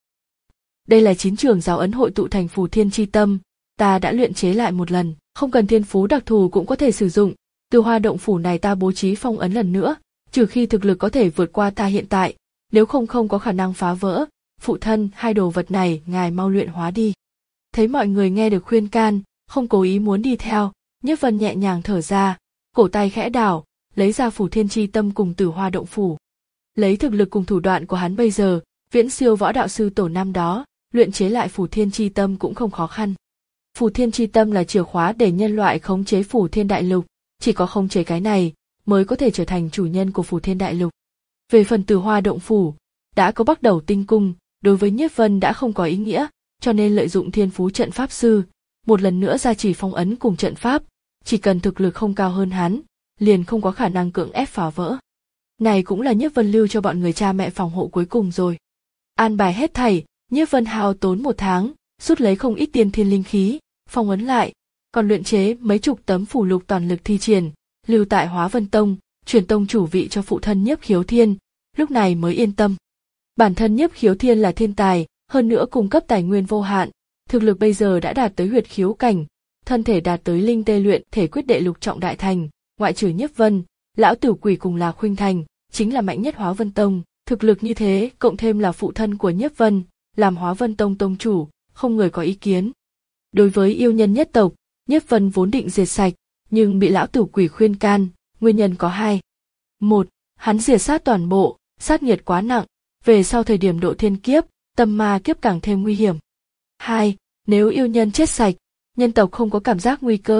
[SPEAKER 1] Đây là chín trường giáo ấn hội tụ thành Phù Thiên chi tâm, ta đã luyện chế lại một lần, không cần thiên phú đặc thù cũng có thể sử dụng. Từ Hoa động phủ này ta bố trí phong ấn lần nữa, trừ khi thực lực có thể vượt qua ta hiện tại, nếu không không có khả năng phá vỡ. Phụ thân, hai đồ vật này ngài mau luyện hóa đi. Thấy mọi người nghe được khuyên can, không cố ý muốn đi theo, Nhiếp Vân nhẹ nhàng thở ra, cổ tay khẽ đảo, lấy ra Phù Thiên chi tâm cùng Tử Hoa động phủ. Lấy thực lực cùng thủ đoạn của hắn bây giờ, viễn siêu võ đạo sư tổ năm đó, luyện chế lại Phù Thiên chi tâm cũng không khó khăn. Phù Thiên chi tâm là chìa khóa để nhân loại khống chế Phù Thiên đại lục, chỉ có khống chế cái này mới có thể trở thành chủ nhân của Phù Thiên đại lục. Về phần Tử Hoa động phủ, đã có Bắc Đầu tinh cung, đối với Nhiếp Vân đã không có ý nghĩa, cho nên lợi dụng thiên phú trận pháp sư, một lần nữa gia trì phong ấn cùng trận pháp, chỉ cần thực lực không cao hơn hắn, liền không có khả năng cưỡng ép phá vỡ. Này cũng là Nhiếp Vân lưu cho bọn người cha mẹ phòng hộ cuối cùng rồi. An bài hết thảy, Nhiếp Vân hao tốn một tháng, rút lấy không ít tiên thiên linh khí, phong ấn lại, còn luyện chế mấy chục tấm phù lục toàn lực thi triển, lưu tại Hóa Vân Tông, truyền tông chủ vị cho phụ thân Nhiếp Khiếu Thiên, lúc này mới yên tâm. Bản thân Nhiếp Khiếu Thiên là thiên tài, hơn nữa cung cấp tài nguyên vô hạn, thực lực bây giờ đã đạt tới huyệt khiếu cảnh, thân thể đạt tới linh tê luyện thể quyết đệ lục trọng đại thành, ngoại trừ Nhiếp Vân, Lão Tử Quỷ cùng Lạc Khuynh Thành, chính là mạnh nhất Hóa Vân Tông, thực lực như thế, cộng thêm là phụ thân của Nhiếp Vân, làm Hóa Vân Tông tông chủ, không người có ý kiến. Đối với yêu nhân nhất tộc, Nhiếp Vân vốn định diệt sạch, nhưng bị Lão Tử Quỷ khuyên can, nguyên nhân có hai. Một, hắn diệt sát toàn bộ, sát nghiệt quá nặng, về sau thời điểm độ thiên kiếp, tâm ma kiếp càng thêm nguy hiểm. Hai, nếu yêu nhân chết sạch, nhân tộc không có cảm giác nguy cơ,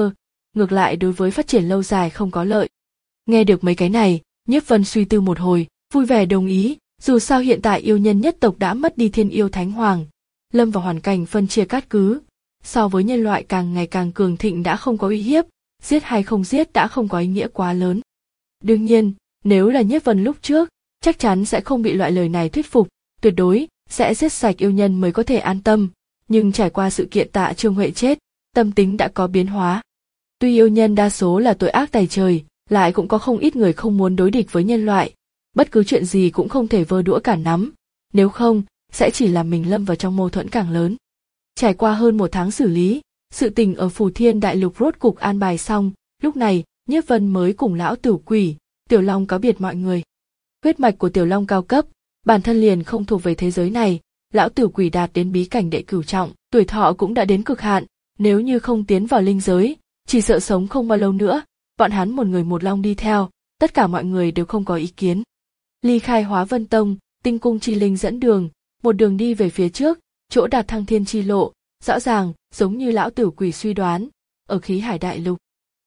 [SPEAKER 1] ngược lại đối với phát triển lâu dài không có lợi. Nghe được mấy cái này, Nhiếp Vân suy tư một hồi, vui vẻ đồng ý, dù sao hiện tại yêu nhân nhất tộc đã mất đi thiên yêu thánh hoàng, lâm vào hoàn cảnh phân chia cát cứ, so với nhân loại càng ngày càng cường thịnh đã không có uy hiếp, giết hay không giết đã không có ý nghĩa quá lớn. Đương nhiên, nếu là Nhiếp Vân lúc trước, chắc chắn sẽ không bị loại lời này thuyết phục, tuyệt đối sẽ giết sạch yêu nhân mới có thể an tâm, nhưng trải qua sự kiện Tạ Trương Huệ chết, tâm tính đã có biến hóa. Tuy yêu nhân đa số là tội ác tày trời, lại cũng có không ít người không muốn đối địch với nhân loại, bất cứ chuyện gì cũng không thể vơ đũa cả nắm, nếu không, sẽ chỉ làm mình lâm vào trong mâu thuẫn càng lớn. Trải qua hơn một tháng xử lý, sự tình ở Phù Thiên Đại Lục rốt cục an bài xong, lúc này, Nhiếp Vân mới cùng lão Tử Quỷ, Tiểu Long cáo biệt mọi người. Huyết mạch của Tiểu Long cao cấp, bản thân liền không thuộc về thế giới này, lão Tử Quỷ đạt đến bí cảnh đệ cửu trọng, tuổi thọ cũng đã đến cực hạn, nếu như không tiến vào linh giới, chỉ sợ sống không bao lâu nữa, bọn hắn một người một long đi theo, tất cả mọi người đều không có ý kiến. Ly khai Hóa Vân Tông, Tinh Cung Chi Linh dẫn đường, một đường đi về phía trước, chỗ đạt Thăng Thiên Chi Lộ, rõ ràng, giống như lão Tử Quỷ suy đoán, ở Khí Hải Đại Lục.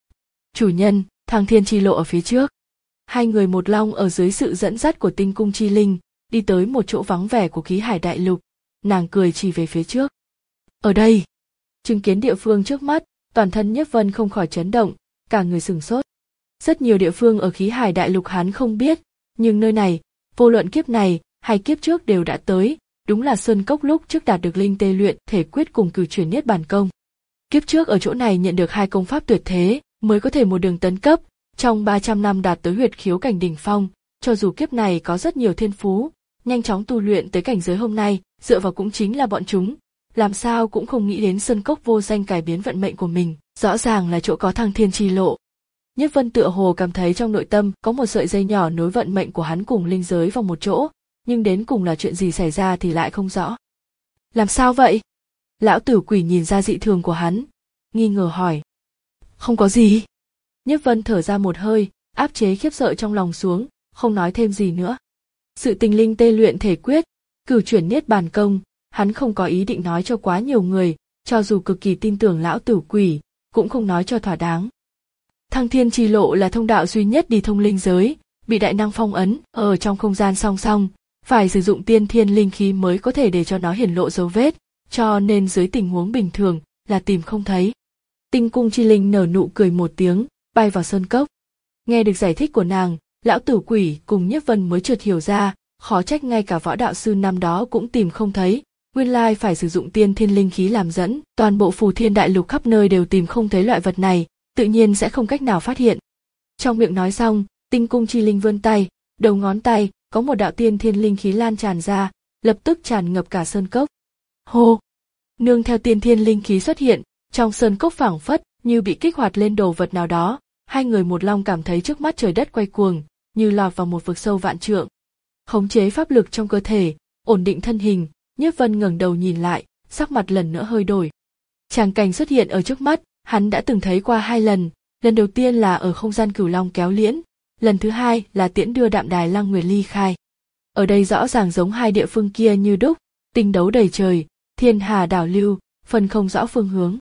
[SPEAKER 1] Chủ nhân, Thăng Thiên Chi Lộ ở phía trước. Hai người một long ở dưới sự dẫn dắt của Tinh Cung Chi Linh, đi tới một chỗ vắng vẻ của Khí Hải Đại Lục, nàng cười chỉ về phía trước. Ở đây, chứng kiến địa phương trước mắt, toàn thân Nhiếp Vân không khỏi chấn động, cả người sửng sốt. Rất nhiều địa phương ở Khí Hải Đại Lục hắn không biết, nhưng nơi này, vô luận kiếp này hay kiếp trước đều đã tới, đúng là Sơn Cốc lúc trước đạt được linh tê luyện thể quyết cùng cửu chuyển niết bàn công. Kiếp trước ở chỗ này nhận được hai công pháp tuyệt thế, mới có thể một đường tấn cấp, trong ba trăm năm đạt tới huyệt khiếu cảnh đỉnh phong, cho dù kiếp này có rất nhiều thiên phú, nhanh chóng tu luyện tới cảnh giới hôm nay, dựa vào cũng chính là bọn chúng, làm sao cũng không nghĩ đến Sơn Cốc vô danh cải biến vận mệnh của mình, rõ ràng là chỗ có Thăng Thiên Chi Lộ. Nhiếp Vân tựa hồ cảm thấy trong nội tâm có một sợi dây nhỏ nối vận mệnh của hắn cùng linh giới vào một chỗ, nhưng đến cùng là chuyện gì xảy ra thì lại không rõ. Làm sao vậy? Lão Tử Quỷ nhìn ra dị thường của hắn, nghi ngờ hỏi. Không có gì. Nhiếp Vân thở ra một hơi, áp chế khiếp sợ trong lòng xuống, không nói thêm gì nữa. Sự tình linh tê luyện thể quyết, cửu chuyển niết bàn công, hắn không có ý định nói cho quá nhiều người, cho dù cực kỳ tin tưởng lão Tử Quỷ, cũng không nói cho thỏa đáng. Thăng Thiên Chi Lộ là thông đạo duy nhất đi thông linh giới, bị đại năng phong ấn ở trong không gian song song, phải sử dụng tiên thiên linh khí mới có thể để cho nó hiển lộ dấu vết, cho nên dưới tình huống bình thường là tìm không thấy. Tinh Cung Chi Linh nở nụ cười một tiếng, bay vào sơn cốc. Nghe được giải thích của nàng, lão Tử Quỷ cùng Nhiếp Vân mới chợt hiểu ra, khó trách ngay cả võ đạo sư năm đó cũng tìm không thấy, nguyên lai phải sử dụng tiên thiên linh khí làm dẫn, toàn bộ Phù Thiên Đại Lục khắp nơi đều tìm không thấy loại vật này, tự nhiên sẽ không cách nào phát hiện. Trong miệng nói xong, Tinh Cung Chi Linh vươn tay, đầu ngón tay có một đạo tiên thiên linh khí lan tràn ra, lập tức tràn ngập cả sơn cốc. Hô! Nương theo tiên thiên linh khí xuất hiện, trong sơn cốc phảng phất như bị kích hoạt lên đồ vật nào đó, hai người một long cảm thấy trước mắt trời đất quay cuồng, như lọt vào một vực sâu vạn trượng. Khống chế pháp lực trong cơ thể, ổn định thân hình, Nhiếp Vân ngẩng đầu nhìn lại, sắc mặt lần nữa hơi đổi. Tràng cảnh xuất hiện ở trước mắt, hắn đã từng thấy qua hai lần, lần đầu tiên là ở không gian Cửu Long kéo liễn, lần thứ hai là tiễn đưa Đạm Đài Lăng Nguyệt ly khai. Ở đây rõ ràng giống hai địa phương kia như đúc, tinh đấu đầy trời, thiên hà đảo lưu, phân không rõ phương hướng.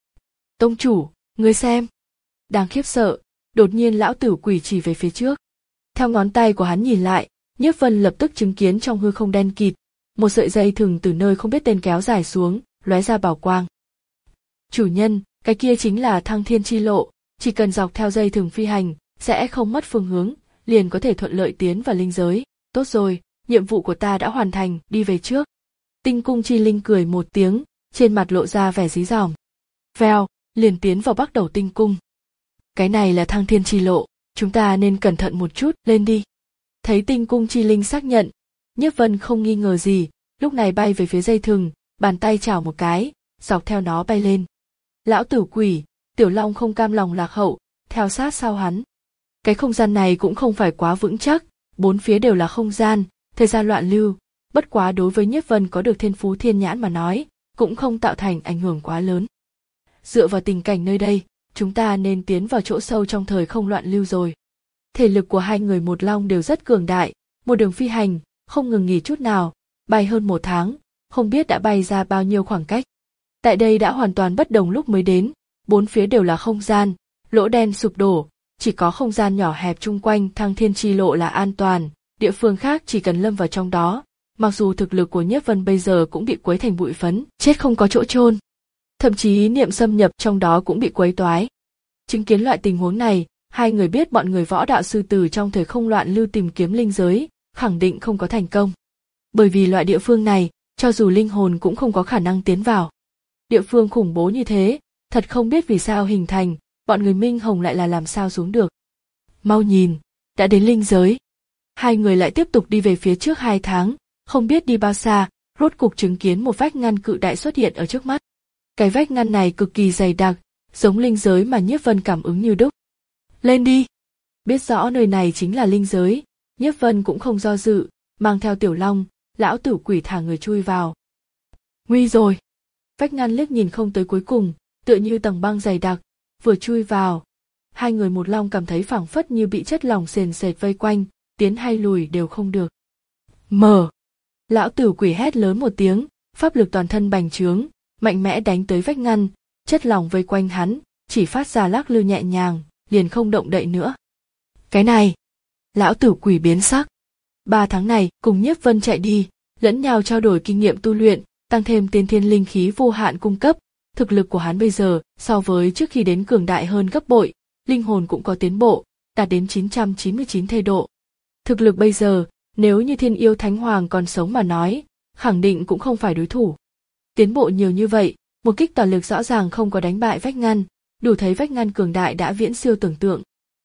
[SPEAKER 1] Tông chủ, ngươi xem. Đang khiếp sợ, đột nhiên lão Tử Quỷ chỉ về phía trước. Theo ngón tay của hắn nhìn lại, Nhiếp Vân lập tức chứng kiến trong hư không đen kịt, một sợi dây thừng từ nơi không biết tên kéo dài xuống, lóe ra bảo quang. Chủ nhân, cái kia chính là Thăng Thiên Chi Lộ, chỉ cần dọc theo dây thừng phi hành, sẽ không mất phương hướng, liền có thể thuận lợi tiến vào linh giới. Tốt rồi, nhiệm vụ của ta đã hoàn thành, đi về trước. Tinh Cung Chi Linh cười một tiếng, trên mặt lộ ra vẻ dí dỏm. Vèo, liền tiến vào bắt đầu tinh cung. Cái này là Thăng Thiên Chi Lộ, chúng ta nên cẩn thận một chút, lên đi. Thấy Tinh Cung Chi Linh xác nhận, Nhiếp Vân không nghi ngờ gì, lúc này bay về phía dây thừng, bàn tay chảo một cái, dọc theo nó bay lên. Lão Tử Quỷ, Tiểu Long không cam lòng lạc hậu, theo sát sau hắn. Cái không gian này cũng không phải quá vững chắc, bốn phía đều là không gian, thời gian loạn lưu, bất quá đối với Nhiếp Vân có được thiên phú thiên nhãn mà nói, cũng không tạo thành ảnh hưởng quá lớn. Dựa vào tình cảnh nơi đây, chúng ta nên tiến vào chỗ sâu trong thời không loạn lưu rồi. Thể lực của hai người một long đều rất cường đại, một đường phi hành, không ngừng nghỉ chút nào, bay hơn một tháng, không biết đã bay ra bao nhiêu khoảng cách. Tại đây đã hoàn toàn bất đồng lúc mới đến, bốn phía đều là không gian, lỗ đen sụp đổ, chỉ có không gian nhỏ hẹp chung quanh Thăng Thiên Chi Lộ là an toàn, địa phương khác chỉ cần lâm vào trong đó, mặc dù thực lực của Nhiếp Vân bây giờ cũng bị quấy thành bụi phấn, chết không có chỗ chôn. Thậm chí ý niệm xâm nhập trong đó cũng bị quấy toái. Chứng kiến loại tình huống này, hai người biết bọn người võ đạo sư tử trong thời không loạn lưu tìm kiếm linh giới, khẳng định không có thành công. Bởi vì loại địa phương này, cho dù linh hồn cũng không có khả năng tiến vào. Địa phương khủng bố như thế, thật không biết vì sao hình thành, bọn người Minh Hồng lại là làm sao xuống được. Mau nhìn, đã đến linh giới. Hai người lại tiếp tục đi về phía trước hai tháng, không biết đi bao xa, rốt cục chứng kiến một vách ngăn cự đại xuất hiện ở trước mắt. Cái vách ngăn này cực kỳ dày đặc, giống linh giới mà Nhiếp Vân cảm ứng như đúc. Lên đi! Biết rõ nơi này chính là linh giới, Nhiếp Vân cũng không do dự, mang theo Tiểu Long, lão tử quỷ thả người chui vào. Nguy rồi! Vách ngăn liếc nhìn không tới cuối cùng, tựa như tầng băng dày đặc, vừa chui vào. Hai người một long cảm thấy phảng phất như bị chất lỏng sền sệt vây quanh, tiến hay lùi đều không được. Mở! Lão tử quỷ hét lớn một tiếng, pháp lực toàn thân bành trướng, mạnh mẽ đánh tới vách ngăn, chất lỏng vây quanh hắn, chỉ phát ra lắc lư nhẹ nhàng, liền không động đậy nữa. Cái này! Lão tử quỷ biến sắc. Ba tháng này, cùng Nhiếp Vân chạy đi, lẫn nhau trao đổi kinh nghiệm tu luyện, tăng thêm tiên thiên linh khí vô hạn cung cấp, thực lực của hắn bây giờ so với trước khi đến cường đại hơn gấp bội, linh hồn cũng có tiến bộ, đạt đến chín trăm chín mươi chín thê độ. Thực lực bây giờ, nếu như Thiên Yêu Thánh Hoàng còn sống mà nói, khẳng định cũng không phải đối thủ. Tiến bộ nhiều như vậy, một kích toàn lực rõ ràng không có đánh bại vách ngăn, đủ thấy vách ngăn cường đại đã viễn siêu tưởng tượng.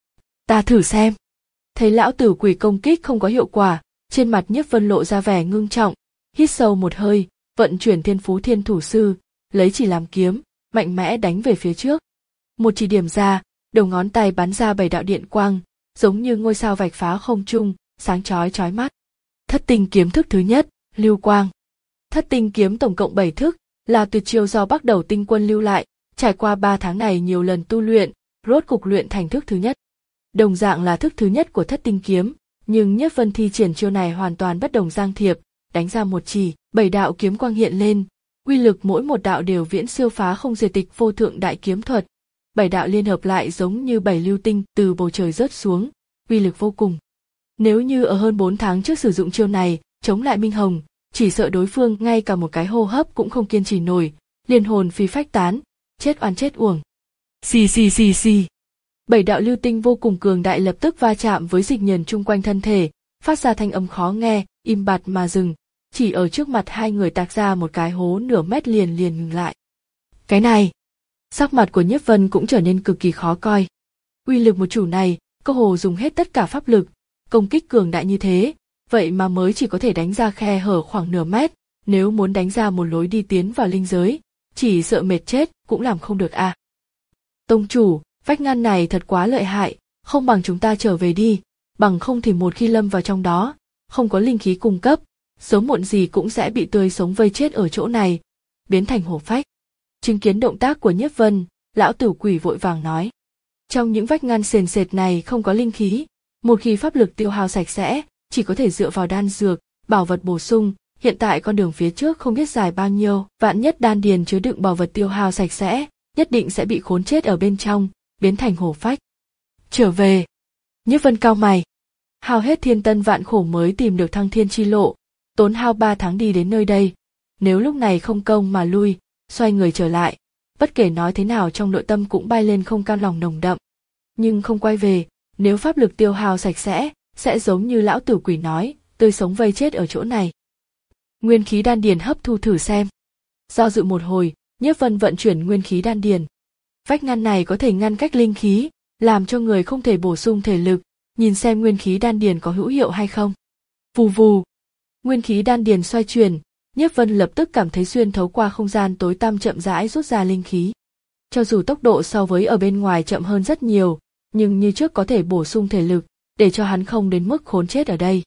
[SPEAKER 1] Ta thử xem. Thấy lão tử quỷ công kích không có hiệu quả, trên mặt Nhiếp Vân lộ ra vẻ ngưng trọng, hít sâu một hơi, vận chuyển Thiên Phú Thiên Thủ Sư, lấy chỉ làm kiếm, mạnh mẽ đánh về phía trước. Một chỉ điểm ra, đầu ngón tay bắn ra bảy đạo điện quang, giống như ngôi sao vạch phá không trung, sáng chói chói mắt. Thất tinh kiếm thức thứ nhất, lưu quang. Thất tinh kiếm tổng cộng bảy thức, là tuyệt chiêu do Bắc Đầu Tinh Quân lưu lại, trải qua ba tháng này nhiều lần tu luyện, rốt cục luyện thành thức thứ nhất. Đồng dạng là thức thứ nhất của thất tinh kiếm, nhưng Nhiếp Vân thi triển chiêu này hoàn toàn bất đồng giang thiệp, đánh ra một chỉ, bảy đạo kiếm quang hiện lên, uy lực mỗi một đạo đều viễn siêu phá không diệt tịch vô thượng đại kiếm thuật. Bảy đạo liên hợp lại giống như bảy lưu tinh từ bầu trời rớt xuống, uy lực vô cùng. Nếu như ở hơn bốn tháng trước sử dụng chiêu này, chống lại Minh Hồng, chỉ sợ đối phương ngay cả một cái hô hấp cũng không kiên trì nổi, liền hồn phi phách tán, chết oan chết uổng. Xì xì xì xì. Bảy đạo lưu tinh vô cùng cường đại lập tức va chạm với dịch nhờn chung quanh thân thể, phát ra thanh âm khó nghe, im bặt mà dừng, chỉ ở trước mặt hai người tạc ra một cái hố nửa mét liền liền ngừng lại. Cái này, sắc mặt của Nhiếp Vân cũng trở nên cực kỳ khó coi. Uy lực một chủ này, cơ hồ dùng hết tất cả pháp lực, công kích cường đại như thế, vậy mà mới chỉ có thể đánh ra khe hở khoảng nửa mét, nếu muốn đánh ra một lối đi tiến vào linh giới, chỉ sợ mệt chết cũng làm không được a. À. Tông chủ, vách ngăn này thật quá lợi hại, không bằng chúng ta trở về đi, bằng không thì một khi lâm vào trong đó, không có linh khí cung cấp, sớm muộn gì cũng sẽ bị tươi sống vây chết ở chỗ này, biến thành hổ phách. Chứng kiến động tác của Nhiếp Vân, lão tử quỷ vội vàng nói. Trong những vách ngăn sền sệt này không có linh khí, một khi pháp lực tiêu hao sạch sẽ, chỉ có thể dựa vào đan dược, bảo vật bổ sung, hiện tại con đường phía trước không biết dài bao nhiêu, vạn nhất đan điền chứa đựng bảo vật tiêu hao sạch sẽ, nhất định sẽ bị khốn chết ở bên trong, biến thành hổ phách. Trở về. Nhiếp Vân cau mày. Hao hết thiên tân vạn khổ mới tìm được Thăng Thiên Chi Lộ, tốn hao ba tháng đi đến nơi đây, nếu lúc này không công mà lui, xoay người trở lại, bất kể nói thế nào trong nội tâm cũng bay lên không cam lòng nồng đậm. Nhưng không quay về, nếu pháp lực tiêu hao sạch sẽ, sẽ giống như lão tử quỷ nói, tươi sống vây chết ở chỗ này. Nguyên khí đan điền hấp thu thử xem. Do dự một hồi, Nhiếp Vân vận chuyển nguyên khí đan điền. Vách ngăn này có thể ngăn cách linh khí, làm cho người không thể bổ sung thể lực, nhìn xem nguyên khí đan điền có hữu hiệu hay không. Vù vù. Nguyên khí đan điền xoay chuyển, Nhiếp Vân lập tức cảm thấy xuyên thấu qua không gian tối tăm chậm rãi rút ra linh khí. Cho dù tốc độ so với ở bên ngoài chậm hơn rất nhiều, nhưng như trước có thể bổ sung thể lực, để cho hắn không đến mức khốn chết ở đây.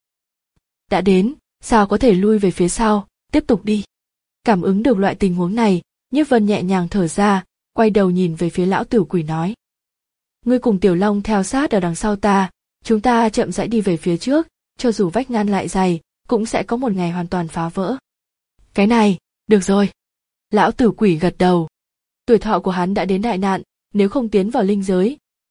[SPEAKER 1] Đã đến, sao có thể lui về phía sau, tiếp tục đi. Cảm ứng được loại tình huống này, Nhiếp Vân nhẹ nhàng thở ra, quay đầu nhìn về phía lão tử quỷ nói. Ngươi cùng Tiểu Long theo sát ở đằng sau ta, chúng ta chậm rãi đi về phía trước, cho dù vách ngăn lại dày, cũng sẽ có một ngày hoàn toàn phá vỡ. Cái này, được rồi. Lão tử quỷ gật đầu. Tuổi thọ của hắn đã đến đại nạn, nếu không tiến vào linh giới,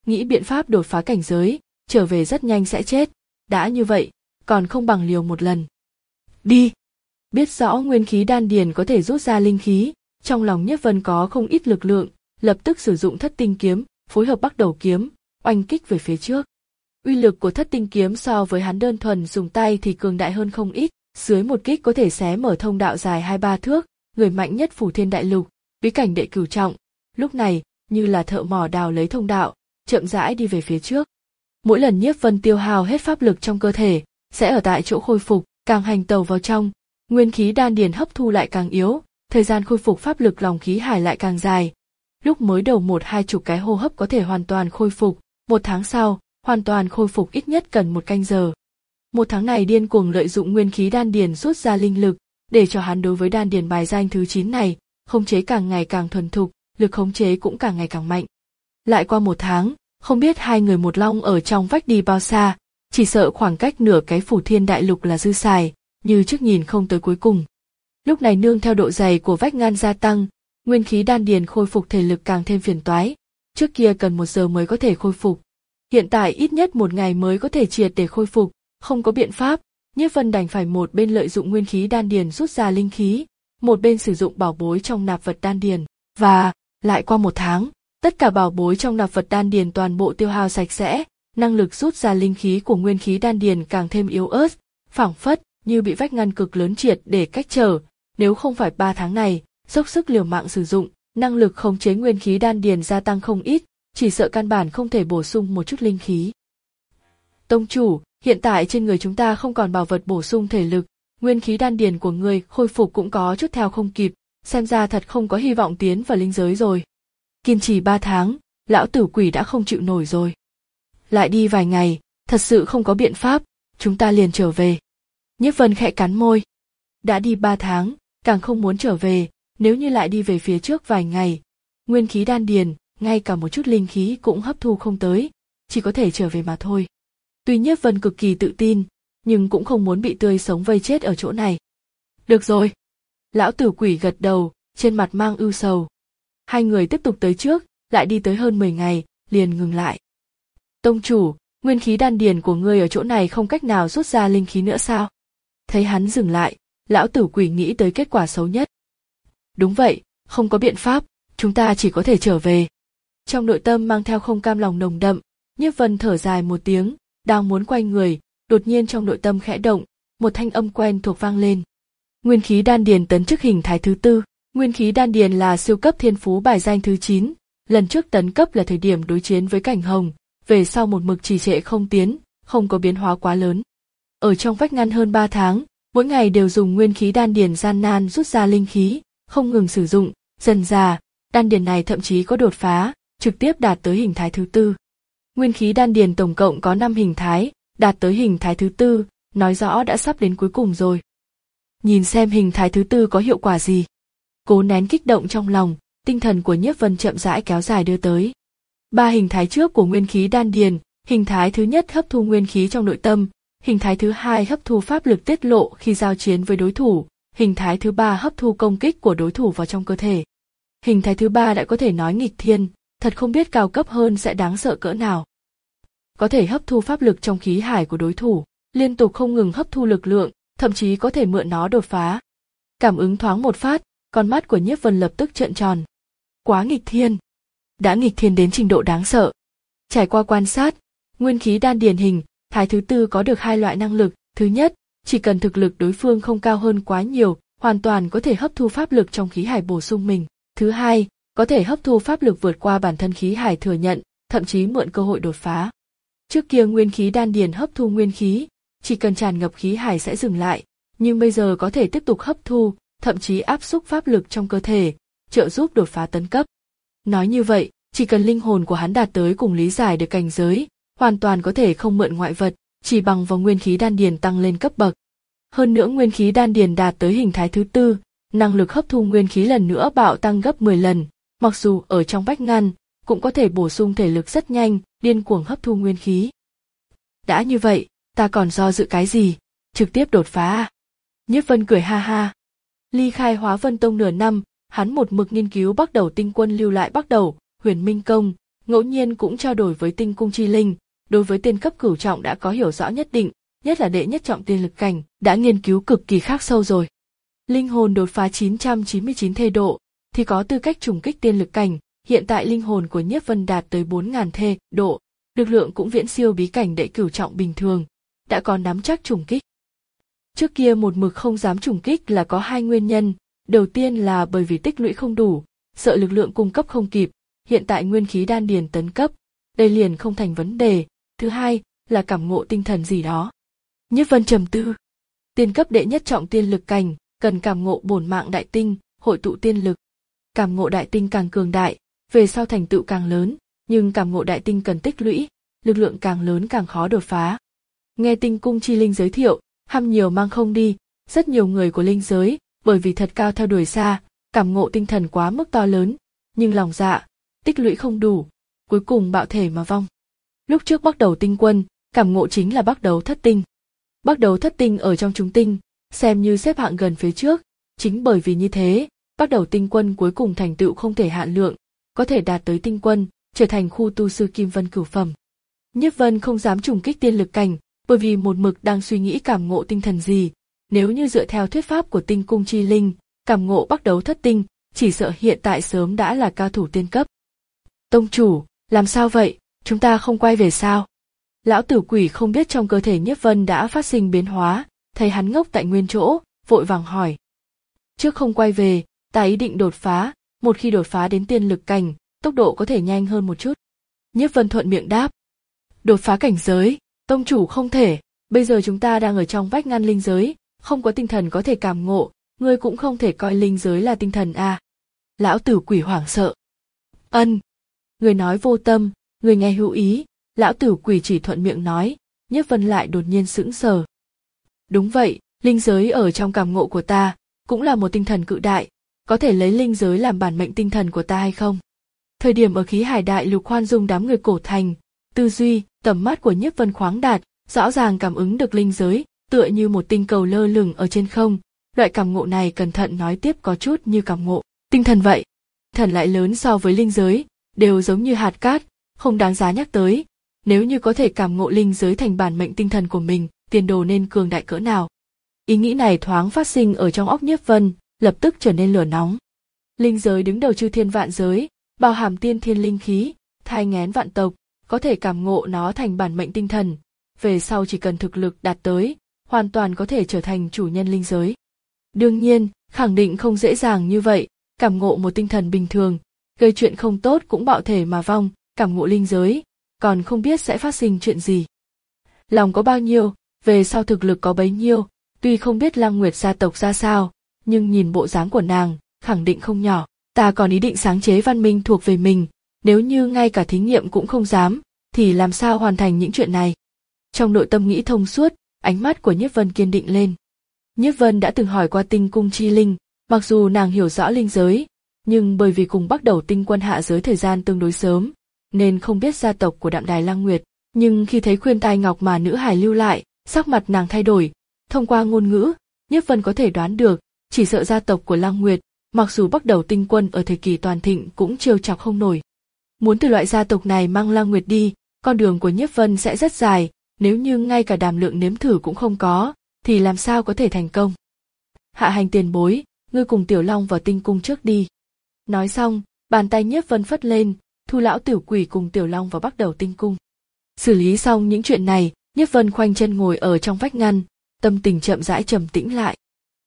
[SPEAKER 1] nghĩ biện pháp đột phá cảnh giới, trở về rất nhanh sẽ chết, đã như vậy, còn không bằng liều một lần. Đi! Biết rõ nguyên khí đan điền có thể rút ra linh khí, trong lòng Nhiếp Vân có không ít lực lượng, lập tức sử dụng thất tinh kiếm, phối hợp Bắc Đầu kiếm, oanh kích về phía trước. Uy lực của thất tinh kiếm so với hắn đơn thuần dùng tay thì cường đại hơn không ít, dưới một kích có thể xé mở thông đạo dài hai ba thước, người mạnh nhất Phủ Thiên Đại Lục, bí cảnh đệ cửu trọng, lúc này như là thợ mỏ đào lấy thông đạo, chậm rãi đi về phía trước. Mỗi lần Nhiếp Vân tiêu hao hết pháp lực trong cơ thể, sẽ ở tại chỗ khôi phục, càng hành tàu vào trong, nguyên khí đan điền hấp thu lại càng yếu, thời gian khôi phục pháp lực lòng khí hải lại càng dài. Lúc mới đầu một hai chục cái hô hấp có thể hoàn toàn khôi phục, một tháng sau, hoàn toàn khôi phục ít nhất cần một canh giờ. Một tháng này điên cuồng lợi dụng nguyên khí đan điền rút ra linh lực, để cho hắn đối với đan điền bài danh thứ chín này, khống chế càng ngày càng thuần thục, lực khống chế cũng càng ngày càng mạnh. Lại qua một tháng, không biết hai người một long ở trong vách đi bao xa, chỉ sợ khoảng cách nửa cái Phủ Thiên Đại Lục là dư xài, như trước nhìn không tới cuối cùng. Lúc này nương theo độ dày của vách ngăn gia tăng, nguyên khí đan điền khôi phục thể lực càng thêm phiền toái, trước kia cần một giờ mới có thể khôi phục. Hiện tại ít nhất một ngày mới có thể triệt để khôi phục, không có biện pháp, Nhiếp Vân đành phải một bên lợi dụng nguyên khí đan điền rút ra linh khí, một bên sử dụng bảo bối trong nạp vật đan điền, và lại qua một tháng, tất cả bảo bối trong nạp vật đan điền toàn bộ tiêu hao sạch sẽ, năng lực rút ra linh khí của nguyên khí đan điền càng thêm yếu ớt, phảng phất như bị vách ngăn cực lớn triệt để cách trở, nếu không phải ba tháng này, dốc sức liều mạng sử dụng, năng lực khống chế nguyên khí đan điền gia tăng không ít, chỉ sợ căn bản không thể bổ sung một chút linh khí. Tông chủ, hiện tại trên người chúng ta không còn bảo vật bổ sung thể lực, nguyên khí đan điền của ngươi khôi phục cũng có chút theo không kịp, xem ra thật không có hy vọng tiến vào linh giới rồi. Kiên trì ba tháng, lão tử quỷ đã không chịu nổi rồi. Lại đi vài ngày, thật sự không có biện pháp, chúng ta liền trở về. Nhiếp Vân khẽ cắn môi. Đã đi ba tháng, càng không muốn trở về, nếu như lại đi về phía trước vài ngày, nguyên khí đan điền, ngay cả một chút linh khí cũng hấp thu không tới, chỉ có thể trở về mà thôi. Tuy Nhiếp Vân cực kỳ tự tin, nhưng cũng không muốn bị tươi sống vây chết ở chỗ này. Được rồi. Lão tử quỷ gật đầu, trên mặt mang ưu sầu. Hai người tiếp tục tới trước, lại đi tới hơn mười ngày, liền ngừng lại. Tông chủ, nguyên khí đan điền của ngươi ở chỗ này không cách nào rút ra linh khí nữa sao? Thấy hắn dừng lại, lão tử quỷ nghĩ tới kết quả xấu nhất. Đúng vậy, không có biện pháp, chúng ta chỉ có thể trở về. Trong nội tâm mang theo không cam lòng nồng đậm, Nhiếp Vân thở dài một tiếng, đang muốn quay người, đột nhiên trong nội tâm khẽ động, một thanh âm quen thuộc vang lên. Nguyên khí đan điền tấn chức hình thái thứ tư, nguyên khí đan điền là siêu cấp thiên phú bài danh thứ chín, lần trước tấn cấp là thời điểm đối chiến với Cảnh Hồng, về sau một mực trì trệ không tiến, không có biến hóa quá lớn. Ở trong vách ngăn hơn ba tháng, mỗi ngày đều dùng nguyên khí đan điền gian nan rút ra linh khí, không ngừng sử dụng, dần dà, đan điền này thậm chí có đột phá, trực tiếp đạt tới hình thái thứ tư. Nguyên khí đan điền tổng cộng có năm hình thái, đạt tới hình thái thứ tư, nói rõ đã sắp đến cuối cùng rồi. Nhìn xem hình thái thứ tư có hiệu quả gì. Cố nén kích động trong lòng, tinh thần của Nhiếp Vân chậm rãi kéo dài đưa tới. Ba hình thái trước của nguyên khí đan điền, hình thái thứ nhất hấp thu nguyên khí trong nội tâm, hình thái thứ hai hấp thu pháp lực tiết lộ khi giao chiến với đối thủ, hình thái thứ ba hấp thu công kích của đối thủ vào trong cơ thể. Hình thái thứ ba đã có thể nói nghịch thiên, thật không biết cao cấp hơn sẽ đáng sợ cỡ nào. Có thể hấp thu pháp lực trong khí hải của đối thủ, liên tục không ngừng hấp thu lực lượng, thậm chí có thể mượn nó đột phá. Cảm ứng thoáng một phát, con mắt của Nhiếp Vân lập tức trợn tròn. Quá nghịch thiên. Đã nghịch thiên đến trình độ đáng sợ. Trải qua quan sát, nguyên khí đan điền hình thái thứ tư có được hai loại năng lực. Thứ nhất, chỉ cần thực lực đối phương không cao hơn quá nhiều, hoàn toàn có thể hấp thu pháp lực trong khí hải bổ sung mình. Thứ hai, có thể hấp thu pháp lực vượt qua bản thân khí hải thừa nhận, thậm chí mượn cơ hội đột phá. Trước kia nguyên khí đan điền hấp thu nguyên khí, chỉ cần tràn ngập khí hải sẽ dừng lại, nhưng bây giờ có thể tiếp tục hấp thu, thậm chí áp xúc pháp lực trong cơ thể, trợ giúp đột phá tấn cấp. Nói như vậy, chỉ cần linh hồn của hắn đạt tới cùng lý giải được cảnh giới, hoàn toàn có thể không mượn ngoại vật, chỉ bằng vào nguyên khí đan điền tăng lên cấp bậc. Hơn nữa nguyên khí đan điền đạt tới hình thái thứ tư, năng lực hấp thu nguyên khí lần nữa bạo tăng gấp mười lần, mặc dù ở trong vách ngăn, cũng có thể bổ sung thể lực rất nhanh, điên cuồng hấp thu nguyên khí. Đã như vậy, ta còn do dự cái gì, trực tiếp đột phá à? Nhiếp Vân cười ha ha. Ly khai Hóa Vân Tông nửa năm, hắn một mực nghiên cứu Bắc Đầu tinh quân lưu lại Bắc Đầu, Huyền Minh công, ngẫu nhiên cũng trao đổi với tinh cung chi linh, đối với tiên cấp cửu trọng đã có hiểu rõ nhất định, nhất là đệ nhất trọng tiên lực cảnh, đã nghiên cứu cực kỳ khắc sâu rồi. Linh hồn đột phá chín trăm chín mươi chín thê độ, thì có tư cách trùng kích tiên lực cảnh, hiện tại linh hồn của Nhiếp Vân đạt tới bốn nghìn thê độ, lực lượng cũng viễn siêu bí cảnh đệ cửu trọng bình thường, đã có nắm chắc trùng kích. Trước kia một mực không dám trùng kích là có hai nguyên nhân, đầu tiên là bởi vì tích lũy không đủ, sợ lực lượng cung cấp không kịp, hiện tại nguyên khí đan điền tấn cấp, đây liền không thành vấn đề, thứ hai là cảm ngộ tinh thần gì đó. Nhiếp Vân trầm tư, tiên cấp đệ nhất trọng tiên lực cảnh, cần cảm ngộ bổn mạng đại tinh, hội tụ tiên lực. Cảm ngộ đại tinh càng cường đại, về sau thành tựu càng lớn, nhưng cảm ngộ đại tinh cần tích lũy, lực lượng càng lớn càng khó đột phá. Nghe tinh cung chi linh giới thiệu, ham nhiều mang không đi, rất nhiều người của linh giới, bởi vì thật cao theo đuổi xa, cảm ngộ tinh thần quá mức to lớn, nhưng lòng dạ, tích lũy không đủ, cuối cùng bạo thể mà vong. Lúc trước bắt đầu tinh quân, cảm ngộ chính là bắt đầu thất tinh. Bắt đầu thất tinh ở trong chúng tinh, xem như xếp hạng gần phía trước, chính bởi vì như thế, bắt đầu tinh quân cuối cùng thành tựu không thể hạn lượng, có thể đạt tới tinh quân, trở thành khu tu sư kim vân cửu phẩm. Nhiếp Vân không dám trùng kích tiên lực cảnh, bởi vì một mực đang suy nghĩ cảm ngộ tinh thần gì, nếu như dựa theo thuyết pháp của tinh cung chi linh, cảm ngộ bắt đầu thất tinh, chỉ sợ hiện tại sớm đã là cao thủ tiên cấp. Tông chủ, làm sao vậy, chúng ta không quay về sao? Lão tử quỷ không biết trong cơ thể Nhiếp Vân đã phát sinh biến hóa, thấy hắn ngốc tại nguyên chỗ, vội vàng hỏi. Trước không quay về, ta ý định đột phá, một khi đột phá đến tiên lực cảnh, tốc độ có thể nhanh hơn một chút. Nhiếp Vân thuận miệng đáp. Đột phá cảnh giới, tông chủ không thể, bây giờ chúng ta đang ở trong vách ngăn linh giới, không có tinh thần có thể cảm ngộ, ngươi cũng không thể coi linh giới là tinh thần à. Lão tử quỷ hoảng sợ. Ân. Người nói vô tâm, người nghe hữu ý, lão tử quỷ chỉ thuận miệng nói, Nhiếp Vân lại đột nhiên sững sờ. Đúng vậy, linh giới ở trong cảm ngộ của ta, cũng là một tinh thần cự đại, có thể lấy linh giới làm bản mệnh tinh thần của ta hay không? Thời điểm ở khí hải đại lục khoan dung đám người cổ thành, tư duy, tầm mắt của Nhiếp Vân khoáng đạt, rõ ràng cảm ứng được linh giới, tựa như một tinh cầu lơ lửng ở trên không, loại cảm ngộ này cẩn thận nói tiếp có chút như cảm ngộ tinh thần vậy. Thần lại lớn so với linh giới, đều giống như hạt cát, không đáng giá nhắc tới, nếu như có thể cảm ngộ linh giới thành bản mệnh tinh thần của mình, tiền đồ nên cường đại cỡ nào. Ý nghĩ này thoáng phát sinh ở trong óc Nhiếp Vân, lập tức trở nên lửa nóng. Linh giới đứng đầu chư thiên vạn giới, bao hàm tiên thiên linh khí, thai nghén vạn tộc, có thể cảm ngộ nó thành bản mệnh tinh thần, về sau chỉ cần thực lực đạt tới, hoàn toàn có thể trở thành chủ nhân linh giới. Đương nhiên, khẳng định không dễ dàng như vậy, cảm ngộ một tinh thần bình thường, gây chuyện không tốt cũng bạo thể mà vong, cảm ngộ linh giới, còn không biết sẽ phát sinh chuyện gì. Lòng có bao nhiêu, về sau thực lực có bấy nhiêu, tuy không biết Lăng Nguyệt gia tộc ra sao, nhưng nhìn bộ dáng của nàng, khẳng định không nhỏ. Ta còn ý định sáng chế văn minh thuộc về mình, nếu như ngay cả thí nghiệm cũng không dám, thì làm sao hoàn thành những chuyện này. Trong nội tâm nghĩ thông suốt, ánh mắt của Nhiếp Vân kiên định lên. Nhiếp Vân đã từng hỏi qua tinh cung chi linh, mặc dù nàng hiểu rõ linh giới, nhưng bởi vì cùng bắt đầu tinh quân hạ giới thời gian tương đối sớm, nên không biết gia tộc của Đạm Đài Lăng Nguyệt, nhưng khi thấy khuyên tai ngọc mà nữ hải lưu lại, sắc mặt nàng thay đổi, thông qua ngôn ngữ, Nhiếp Vân có thể đoán được, chỉ sợ gia tộc của Lăng Nguyệt, mặc dù bắt đầu tinh quân ở thời kỳ toàn thịnh cũng trêu chọc không nổi. Muốn từ loại gia tộc này mang Lăng Nguyệt đi, con đường của Nhiếp Vân sẽ rất dài, nếu như ngay cả đàm lượng nếm thử cũng không có, thì làm sao có thể thành công. Hạ hành tiền bối, ngươi cùng Tiểu Long vào tinh cung trước đi. Nói xong, bàn tay Nhiếp Vân phất lên, thu lão tiểu quỷ cùng Tiểu Long vào bắt đầu tinh cung. Xử lý xong những chuyện này, Nhiếp Vân khoanh chân ngồi ở trong vách ngăn, tâm tình chậm rãi trầm tĩnh lại.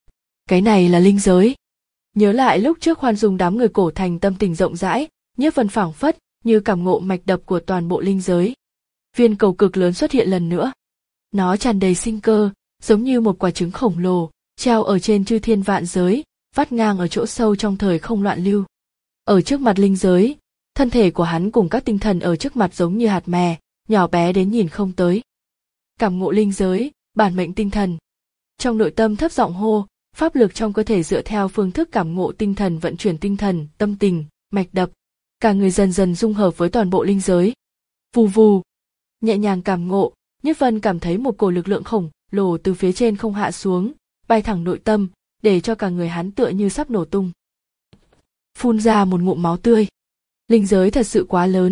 [SPEAKER 1] Cái này là linh giới. Nhớ lại lúc trước khoan dung đám người cổ thành tâm tình rộng rãi, Nhiếp Vân phảng phất như cảm ngộ mạch đập của toàn bộ linh giới. Viên cầu cực lớn xuất hiện lần nữa. Nó tràn đầy sinh cơ, giống như một quả trứng khổng lồ, treo ở trên chư thiên vạn giới, vắt ngang ở chỗ sâu trong thời không loạn lưu. Ở trước mặt linh giới, thân thể của hắn cùng các tinh thần ở trước mặt giống như hạt mè, nhỏ bé đến nhìn không tới. Cảm ngộ linh giới, bản mệnh tinh thần. Trong nội tâm thấp giọng hô, pháp lực trong cơ thể dựa theo phương thức cảm ngộ tinh thần vận chuyển tinh thần, tâm tình, mạch đập, cả người dần dần dung hợp với toàn bộ linh giới. Vù vù, nhẹ nhàng cảm ngộ, Nhiếp Vân cảm thấy một cổ lực lượng khổng lồ từ phía trên không hạ xuống, bay thẳng nội tâm, để cho cả người hắn tựa như sắp nổ tung. Phun ra một ngụm máu tươi. Linh giới thật sự quá lớn,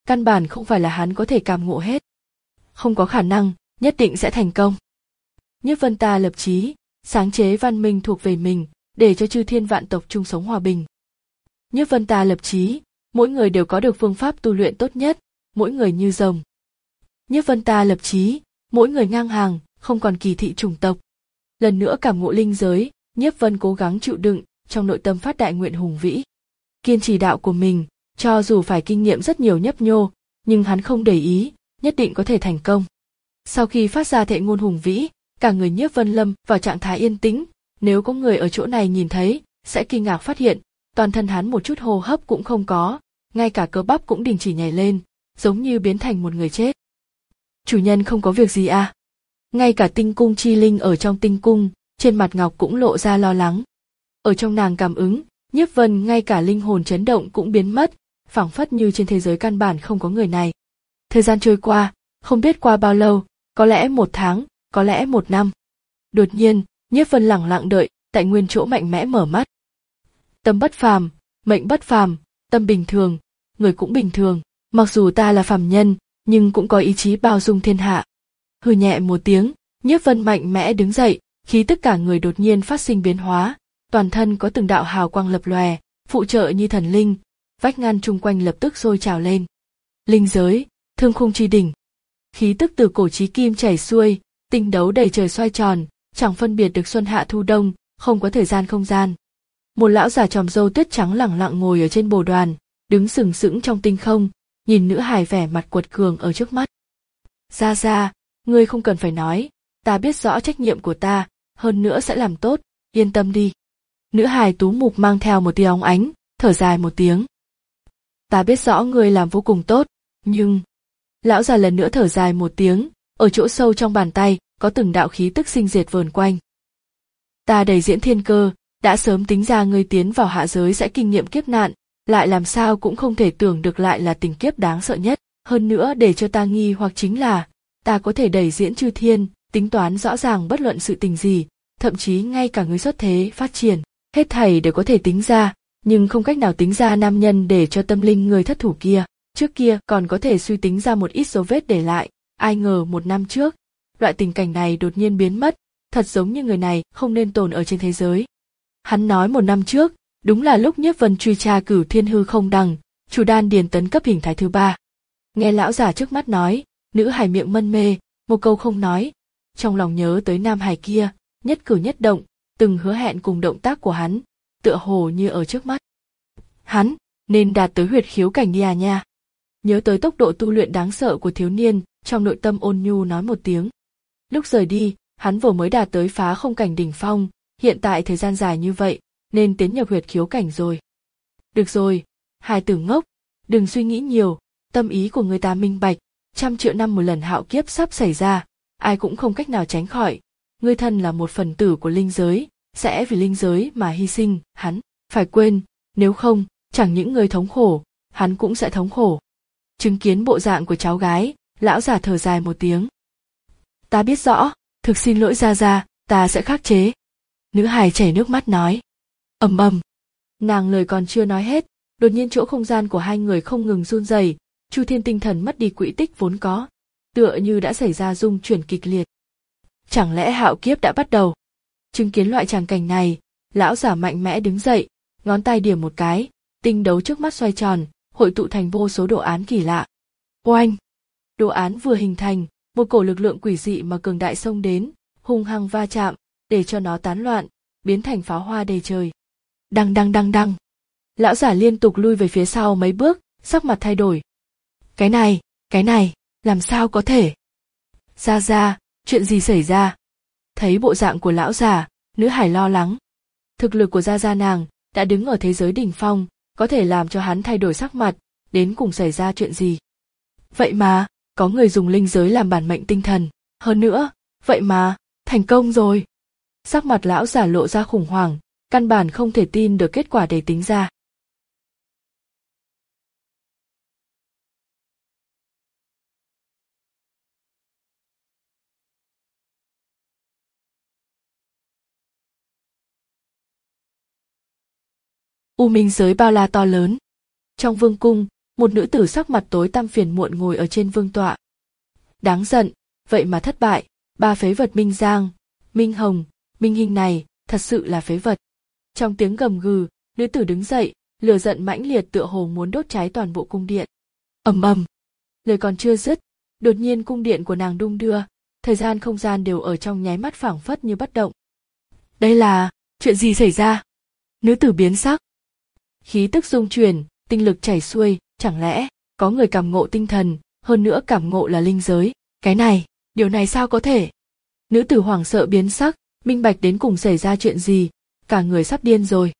[SPEAKER 1] căn bản không phải là hắn có thể cảm ngộ hết. Không có khả năng, nhất định sẽ thành công. Nhiếp Vân Ta lập chí, sáng chế văn minh thuộc về mình, để cho chư thiên vạn tộc chung sống hòa bình. Nhiếp Vân Ta lập chí, mỗi người đều có được phương pháp tu luyện tốt nhất, mỗi người như rồng. Nhiếp Vân Ta lập chí, mỗi người ngang hàng, không còn kỳ thị chủng tộc. Lần nữa cảm ngộ linh giới, Nhiếp Vân cố gắng chịu đựng, trong nội tâm phát đại nguyện hùng vĩ. Kiên trì đạo của mình, cho dù phải kinh nghiệm rất nhiều nhấp nhô, nhưng hắn không để ý, nhất định có thể thành công. Sau khi phát ra thệ ngôn hùng vĩ, cả người Nhiếp Vân lâm vào trạng thái yên tĩnh, nếu có người ở chỗ này nhìn thấy, sẽ kinh ngạc phát hiện, toàn thân hắn một chút hô hấp cũng không có, ngay cả cơ bắp cũng đình chỉ nhảy lên, giống như biến thành một người chết. Chủ nhân không có việc gì à? Ngay cả tinh cung chi linh ở trong tinh cung, trên mặt ngọc cũng lộ ra lo lắng. Ở trong nàng cảm ứng, Nhiếp Vân ngay cả linh hồn chấn động cũng biến mất, phảng phất như trên thế giới căn bản không có người này. Thời gian trôi qua, không biết qua bao lâu, có lẽ một tháng, có lẽ một năm. Đột nhiên, Nhiếp Vân lẳng lặng đợi, tại nguyên chỗ mạnh mẽ mở mắt. Tâm bất phàm, mệnh bất phàm, tâm bình thường, người cũng bình thường. Mặc dù ta là phàm nhân, nhưng cũng có ý chí bao dung thiên hạ. Hừ nhẹ một tiếng, Nhiếp Vân mạnh mẽ đứng dậy, khí tức cả người đột nhiên phát sinh biến hóa, toàn thân có từng đạo hào quang lập lòe, phụ trợ như thần linh, vách ngăn chung quanh lập tức sôi trào lên. Linh giới, thương khung chi đỉnh. Khí tức từ cổ chí kim chảy xuôi, tinh đấu đầy trời xoay tròn, chẳng phân biệt được xuân hạ thu đông, không có thời gian không gian. Một lão già tròm râu tuyết trắng lẳng lặng ngồi ở trên bồ đoàn, đứng sừng sững trong tinh không, nhìn nữ hài vẻ mặt quật cường ở trước mắt. Ra ra, ngươi không cần phải nói, ta biết rõ trách nhiệm của ta, hơn nữa sẽ làm tốt, yên tâm đi. Nữ hài tú mục mang theo một tia óng ánh, thở dài một tiếng. Ta biết rõ ngươi làm vô cùng tốt, nhưng... Lão già lần nữa thở dài một tiếng, ở chỗ sâu trong bàn tay, có từng đạo khí tức sinh diệt vờn quanh. Ta đầy diễn thiên cơ, đã sớm tính ra ngươi tiến vào hạ giới sẽ kinh nghiệm kiếp nạn, lại làm sao cũng không thể tưởng được lại là tình kiếp đáng sợ nhất. Hơn nữa để cho ta nghi hoặc chính là, ta có thể đẩy diễn chư thiên, tính toán rõ ràng bất luận sự tình gì, thậm chí ngay cả người xuất thế, phát triển, hết thảy đều có thể tính ra, nhưng không cách nào tính ra nam nhân để cho tâm linh người thất thủ kia. Trước kia còn có thể suy tính ra một ít dấu vết để lại, ai ngờ một năm trước, loại tình cảnh này đột nhiên biến mất, thật giống như người này không nên tồn ở trên thế giới. Hắn nói một năm trước, đúng là lúc Nhiếp Vân truy tra cửu thiên hư không đằng, chủ đan điền tấn cấp hình thái thứ ba. Nghe lão già trước mắt nói, nữ hài miệng mân mê, một câu không nói, trong lòng nhớ tới nam hài kia, nhất cử nhất động, từng hứa hẹn cùng động tác của hắn, tựa hồ như ở trước mắt. Hắn nên đạt tới huyệt khiếu cảnh đi à nha. Nhớ tới tốc độ tu luyện đáng sợ của thiếu niên, trong nội tâm ôn nhu nói một tiếng. Lúc rời đi, hắn vừa mới đạt tới phá không cảnh đỉnh phong, hiện tại thời gian dài như vậy, nên tiến nhập huyệt khiếu cảnh rồi. Được rồi, hài tử ngốc, đừng suy nghĩ nhiều, tâm ý của người ta minh bạch, trăm triệu năm một lần hạo kiếp sắp xảy ra, ai cũng không cách nào tránh khỏi. Ngươi thân là một phần tử của linh giới, sẽ vì linh giới mà hy sinh, hắn phải quên, nếu không, chẳng những người thống khổ, hắn cũng sẽ thống khổ. Chứng kiến bộ dạng của cháu gái, lão già thở dài một tiếng. Ta biết rõ, thực xin lỗi ra ra, ta sẽ khắc chế. Nữ hài chảy nước mắt nói. Ầm ầm. Nàng lời còn chưa nói hết, đột nhiên chỗ không gian của hai người không ngừng run rẩy, Chu Thiên tinh thần mất đi quỹ tích vốn có, tựa như đã xảy ra rung chuyển kịch liệt. Chẳng lẽ hạo kiếp đã bắt đầu? Chứng kiến loại tràng cảnh này, lão giả mạnh mẽ đứng dậy, ngón tay điểm một cái, tinh đấu trước mắt xoay tròn, hội tụ thành vô số đồ án kỳ lạ. Oanh! Đồ án vừa hình thành, một cổ lực lượng quỷ dị mà cường đại xông đến, hung hăng va chạm, để cho nó tán loạn, biến thành pháo hoa đầy trời. Đăng đăng đăng đăng! Lão giả liên tục lui về phía sau mấy bước, sắc mặt thay đổi. Cái này, cái này, làm sao có thể? Ra ra, chuyện gì xảy ra? Thấy bộ dạng của lão già, nữ hải lo lắng. Thực lực của gia gia nàng đã đứng ở thế giới đỉnh phong, có thể làm cho hắn thay đổi sắc mặt, đến cùng xảy ra chuyện gì. Vậy mà, có người dùng linh giới làm bản mệnh tinh thần, hơn nữa, vậy mà, thành công rồi. Sắc mặt lão giả lộ ra khủng hoảng, căn bản không thể tin được kết quả để tính ra. U minh giới bao la to lớn. Trong vương cung, một nữ tử sắc mặt tối tăm phiền muộn ngồi ở trên vương tọa. Đáng giận, vậy mà thất bại, ba phế vật Minh Giang, Minh Hồng, Minh Hinh này, thật sự là phế vật. Trong tiếng gầm gừ, nữ tử đứng dậy, lửa giận mãnh liệt tựa hồ muốn đốt cháy toàn bộ cung điện. Ầm ầm, lời còn chưa dứt, đột nhiên cung điện của nàng đung đưa, thời gian không gian đều ở trong nháy mắt phảng phất như bất động. Đây là, chuyện gì xảy ra? Nữ tử biến sắc. Khí tức dung chuyển, tinh lực chảy xuôi, chẳng lẽ có người cảm ngộ tinh thần, hơn nữa cảm ngộ là linh giới, cái này, điều này sao có thể? Nữ tử hoảng sợ biến sắc, minh bạch đến cùng xảy ra chuyện gì, cả người sắp điên rồi.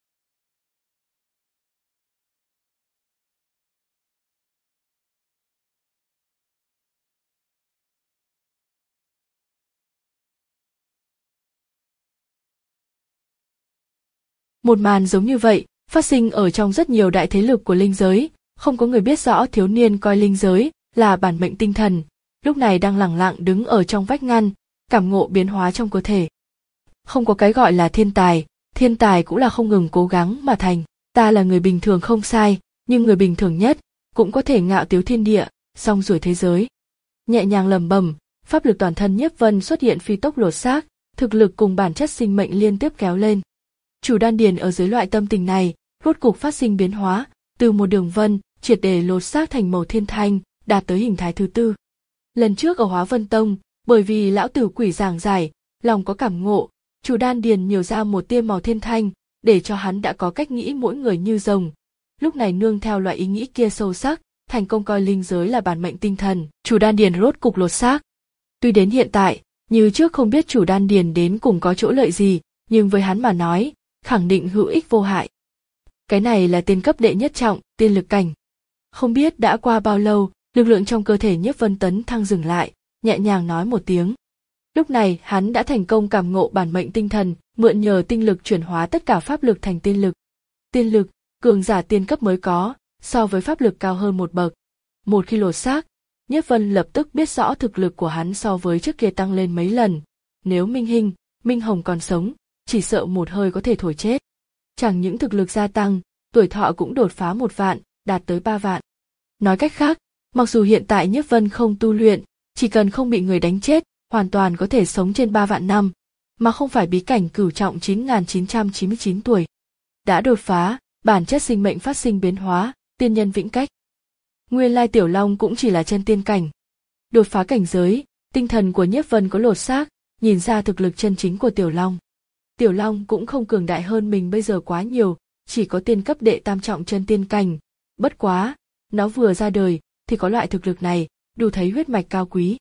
[SPEAKER 1] Một màn giống như vậy, phát sinh ở trong rất nhiều đại thế lực của linh giới, không có người biết rõ thiếu niên coi linh giới là bản mệnh tinh thần, lúc này đang lẳng lặng đứng ở trong vách ngăn, cảm ngộ biến hóa trong cơ thể. Không có cái gọi là thiên tài, thiên tài cũng là không ngừng cố gắng mà thành, ta là người bình thường không sai, nhưng người bình thường nhất, cũng có thể ngạo tiếu thiên địa, song ruổi thế giới. Nhẹ nhàng lầm bầm, pháp lực toàn thân Nhiếp Vân xuất hiện phi tốc lột xác, thực lực cùng bản chất sinh mệnh liên tiếp kéo lên. Chủ đan điền ở dưới loại tâm tình này, rốt cục phát sinh biến hóa, từ một đường vân, triệt để lột xác thành màu thiên thanh, đạt tới hình thái thứ tư. Lần trước ở Hóa Vân Tông, bởi vì lão tử quỷ giảng giải, lòng có cảm ngộ, chủ đan điền nhiều ra một tia màu thiên thanh, để cho hắn đã có cách nghĩ mỗi người như rồng. Lúc này nương theo loại ý nghĩ kia sâu sắc, thành công coi linh giới là bản mệnh tinh thần, chủ đan điền rốt cục lột xác. Tuy đến hiện tại, như trước không biết chủ đan điền đến cùng có chỗ lợi gì, nhưng với hắn mà nói, khẳng định hữu ích vô hại. Cái này là tiên cấp đệ nhất trọng, tiên lực cảnh. Không biết đã qua bao lâu, lực lượng trong cơ thể Nhiếp Vân tấn thăng dừng lại, nhẹ nhàng nói một tiếng. Lúc này hắn đã thành công cảm ngộ bản mệnh tinh thần, mượn nhờ tinh lực chuyển hóa tất cả pháp lực thành tiên lực. Tiên lực, cường giả tiên cấp mới có, so với pháp lực cao hơn một bậc. Một khi lột xác, Nhiếp Vân lập tức biết rõ thực lực của hắn so với trước kia tăng lên mấy lần. Nếu Minh Hinh, Minh Hồng còn sống, chỉ sợ một hơi có thể thổi chết. Chẳng những thực lực gia tăng, tuổi thọ cũng đột phá một vạn, đạt tới ba vạn. Nói cách khác, mặc dù hiện tại Nhiếp Vân không tu luyện, chỉ cần không bị người đánh chết, hoàn toàn có thể sống trên ba vạn năm, mà không phải bí cảnh cửu trọng chín nghìn chín trăm chín mươi chín tuổi. Đã đột phá, bản chất sinh mệnh phát sinh biến hóa, tiên nhân vĩnh cách. Nguyên lai Tiểu Long cũng chỉ là chân tiên cảnh. Đột phá cảnh giới, tinh thần của Nhiếp Vân có lột xác, nhìn ra thực lực chân chính của Tiểu Long. Tiểu Long cũng không cường đại hơn mình bây giờ quá nhiều, chỉ có tiên cấp đệ tam trọng chân tiên cảnh. Bất quá, nó vừa ra đời thì có loại thực lực này, đủ thấy huyết mạch cao quý.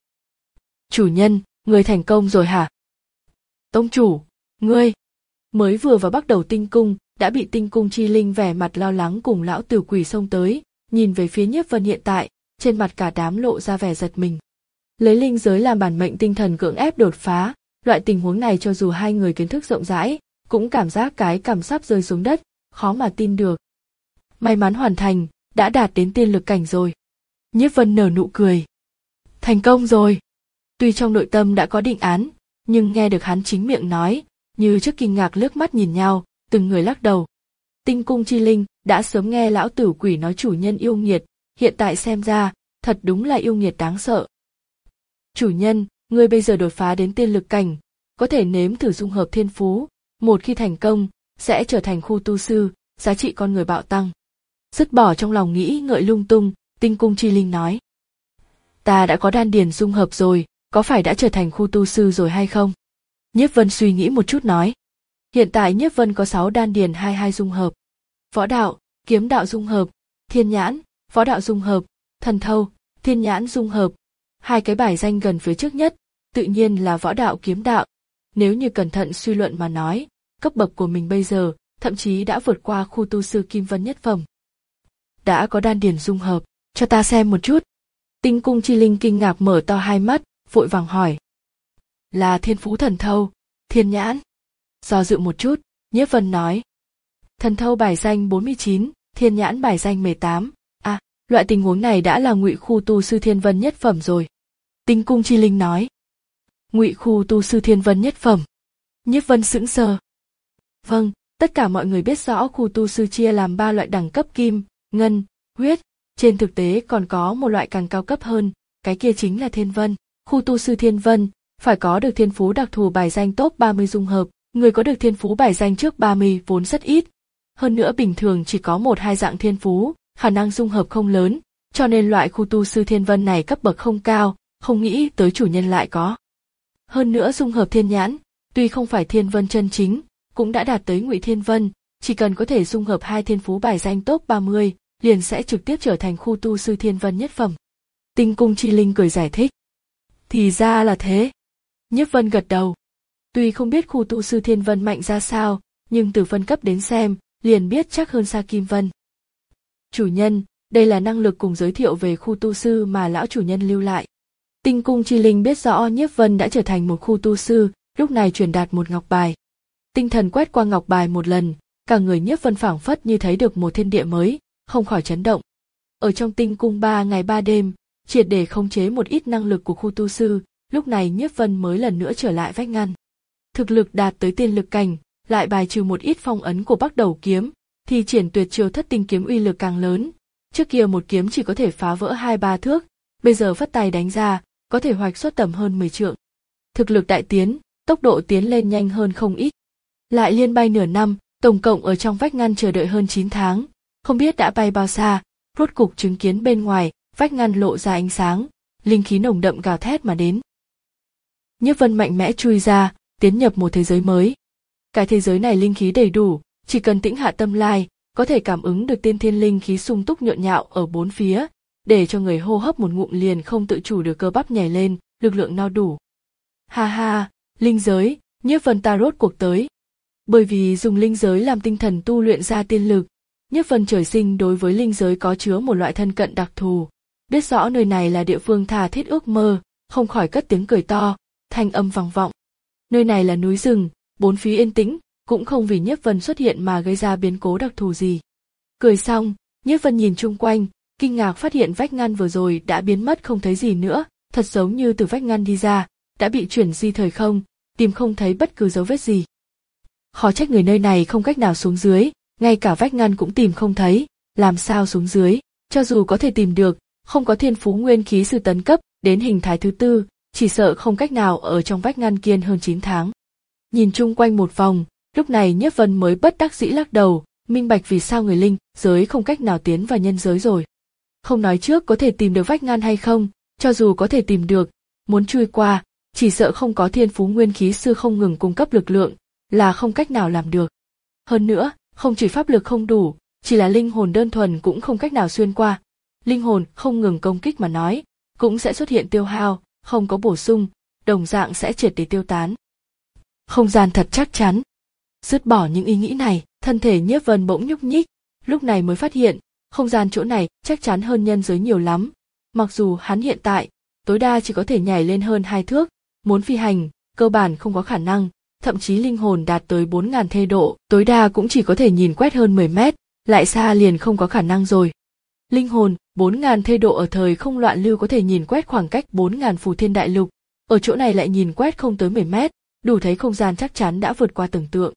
[SPEAKER 1] Chủ nhân, người thành công rồi hả? Tông chủ, ngươi mới vừa vào bắt đầu tinh cung, đã bị tinh cung chi linh vẻ mặt lo lắng cùng lão tử quỷ xông tới, nhìn về phía Nhiếp Vân hiện tại, trên mặt cả đám lộ ra vẻ giật mình. Lấy linh giới làm bản mệnh tinh thần cưỡng ép đột phá, loại tình huống này cho dù hai người kiến thức rộng rãi, cũng cảm giác cái cảm sắp rơi xuống đất, khó mà tin được. May mắn hoàn thành, đã đạt đến tiên lực cảnh rồi. Nhiếp Vân nở nụ cười. Thành công rồi. Tuy trong nội tâm đã có định án, nhưng nghe được hắn chính miệng nói, như trước kinh ngạc liếc mắt nhìn nhau, từng người lắc đầu. Tinh cung chi linh đã sớm nghe lão tử quỷ nói chủ nhân yêu nghiệt, hiện tại xem ra, thật đúng là yêu nghiệt đáng sợ. Chủ nhân, ngươi bây giờ đột phá đến tiên lực cảnh, có thể nếm thử dung hợp thiên phú, một khi thành công, sẽ trở thành khu tu sư, giá trị con người bạo tăng. Dứt bỏ trong lòng nghĩ ngợi lung tung, tinh cung chi linh nói. Ta đã có đan điền dung hợp rồi, có phải đã trở thành khu tu sư rồi hay không? Nhiếp Vân suy nghĩ một chút nói. Hiện tại Nhiếp Vân có sáu đan điền hai hai dung hợp. Võ đạo, kiếm đạo dung hợp, thiên nhãn, võ đạo dung hợp, thần thâu, thiên nhãn dung hợp. Hai cái bài danh gần phía trước nhất, tự nhiên là võ đạo kiếm đạo. Nếu như cẩn thận suy luận mà nói, cấp bậc của mình bây giờ, thậm chí đã vượt qua khu tu sư kim vân nhất phẩm. Đã có đan điền dung hợp, cho ta xem một chút. Tinh cung chi linh kinh ngạc mở to hai mắt, vội vàng hỏi. Là thiên phú thần thâu, thiên nhãn. Do dự một chút, Nhiếp Vân nói. Thần thâu bài danh bốn mươi chín, thiên nhãn bài danh mười tám. À, loại tình huống này đã là ngụy khu tu sư thiên vân nhất phẩm rồi. Tinh cung chi linh nói. Ngụy khu tu sư thiên vân nhất phẩm. Nhiếp Vân sững sờ. Vâng, tất cả mọi người biết rõ khu tu sư chia làm ba loại đẳng cấp kim, ngân, huyết, Trên thực tế còn có một loại càng cao cấp hơn, cái kia chính là thiên vân. Khu tu sư thiên vân, phải có được thiên phú đặc thù bài danh top ba mươi dung hợp, người có được thiên phú bài danh trước ba mươi vốn rất ít. Hơn nữa bình thường chỉ có một hai dạng thiên phú, khả năng dung hợp không lớn, cho nên loại khu tu sư thiên vân này cấp bậc không cao, không nghĩ tới chủ nhân lại có. Hơn nữa dung hợp thiên nhãn, tuy không phải thiên vân chân chính, cũng đã đạt tới ngụy thiên vân, chỉ cần có thể dung hợp hai thiên phú bài danh top ba mươi, liền sẽ trực tiếp trở thành khu tu sư thiên vân nhất phẩm. Tinh cung chi linh cười giải thích. Thì ra là thế. Nhiếp Vân gật đầu. Tuy không biết khu tu sư thiên vân mạnh ra sao, nhưng từ phân cấp đến xem, liền biết chắc hơn Sa Kim Vân. Chủ nhân, đây là năng lực cùng giới thiệu về khu tu sư mà lão chủ nhân lưu lại. Tinh cung chi linh biết rõ Nhiếp Vân đã trở thành một khu tu sư, lúc này truyền đạt một ngọc bài. Tinh thần quét qua ngọc bài một lần, cả người Nhiếp Vân phảng phất như thấy được một thiên địa mới, không khỏi chấn động. Ở trong tinh cung ba ngày ba đêm, triệt để khống chế một ít năng lực của khu tu sư, lúc này Nhiếp Vân mới lần nữa trở lại vách ngăn. Thực lực đạt tới tiên lực cảnh, lại bài trừ một ít phong ấn của Bắc Đầu kiếm, thì triển tuyệt chiêu thất tinh kiếm uy lực càng lớn. Trước kia một kiếm chỉ có thể phá vỡ hai ba thước, bây giờ phất tay đánh ra, có thể hoạch xuất tầm hơn mười trượng. Thực lực đại tiến, tốc độ tiến lên nhanh hơn không ít. Lại liên bay nửa năm, tổng cộng ở trong vách ngăn chờ đợi hơn chín tháng, không biết đã bay bao xa, rốt cục chứng kiến bên ngoài, vách ngăn lộ ra ánh sáng, linh khí nồng đậm gào thét mà đến. Nhiếp Vân mạnh mẽ chui ra, tiến nhập một thế giới mới. Cái thế giới này linh khí đầy đủ, chỉ cần tĩnh hạ tâm lai, có thể cảm ứng được tiên thiên linh khí sung túc nhộn nhạo ở bốn phía, để cho người hô hấp một ngụm liền không tự chủ được cơ bắp nhảy lên, lực lượng no đủ. Ha ha, linh giới, Nhiếp Vân ta rốt cuộc tới. Bởi vì dùng linh giới làm tinh thần tu luyện ra tiên lực, Nhiếp Vân trời sinh đối với linh giới có chứa một loại thân cận đặc thù, biết rõ nơi này là địa phương tha thiết ước mơ, không khỏi cất tiếng cười to, thanh âm vang vọng. Nơi này là núi rừng, bốn phía yên tĩnh, cũng không vì Nhiếp Vân xuất hiện mà gây ra biến cố đặc thù gì. Cười xong, Nhiếp Vân nhìn chung quanh, kinh ngạc phát hiện vách ngăn vừa rồi đã biến mất không thấy gì nữa, thật giống như từ vách ngăn đi ra, đã bị chuyển di thời không, tìm không thấy bất cứ dấu vết gì. Khó trách người nơi này không cách nào xuống dưới, ngay cả vách ngăn cũng tìm không thấy, làm sao xuống dưới, cho dù có thể tìm được, không có thiên phú nguyên khí sư tấn cấp đến hình thái thứ tư, chỉ sợ không cách nào ở trong vách ngăn kiên hơn chín tháng. Nhìn chung quanh một vòng, lúc này Nhiếp Vân mới bất đắc dĩ lắc đầu, minh bạch vì sao người linh giới không cách nào tiến vào nhân giới rồi. Không nói trước có thể tìm được vách ngăn hay không, cho dù có thể tìm được, muốn chui qua, chỉ sợ không có thiên phú nguyên khí sư không ngừng cung cấp lực lượng, là không cách nào làm được. Hơn nữa, không chỉ pháp lực không đủ, chỉ là linh hồn đơn thuần cũng không cách nào xuyên qua. Linh hồn không ngừng công kích mà nói, cũng sẽ xuất hiện tiêu hao, không có bổ sung, đồng dạng sẽ triệt để tiêu tán. Không gian thật chắc chắn. Dứt bỏ những ý nghĩ này, thân thể Nhiếp Vân bỗng nhúc nhích, lúc này mới phát hiện, không gian chỗ này chắc chắn hơn nhân giới nhiều lắm. Mặc dù hắn hiện tại, tối đa chỉ có thể nhảy lên hơn hai thước, muốn phi hành, cơ bản không có khả năng, thậm chí linh hồn đạt tới bốn ngàn thê độ, tối đa cũng chỉ có thể nhìn quét hơn mười mét, lại xa liền không có khả năng rồi. Linh hồn, bốn ngàn thê độ ở thời không loạn lưu có thể nhìn quét khoảng cách bốn ngàn phù thiên đại lục, ở chỗ này lại nhìn quét không tới mười mét, đủ thấy không gian chắc chắn đã vượt qua tưởng tượng.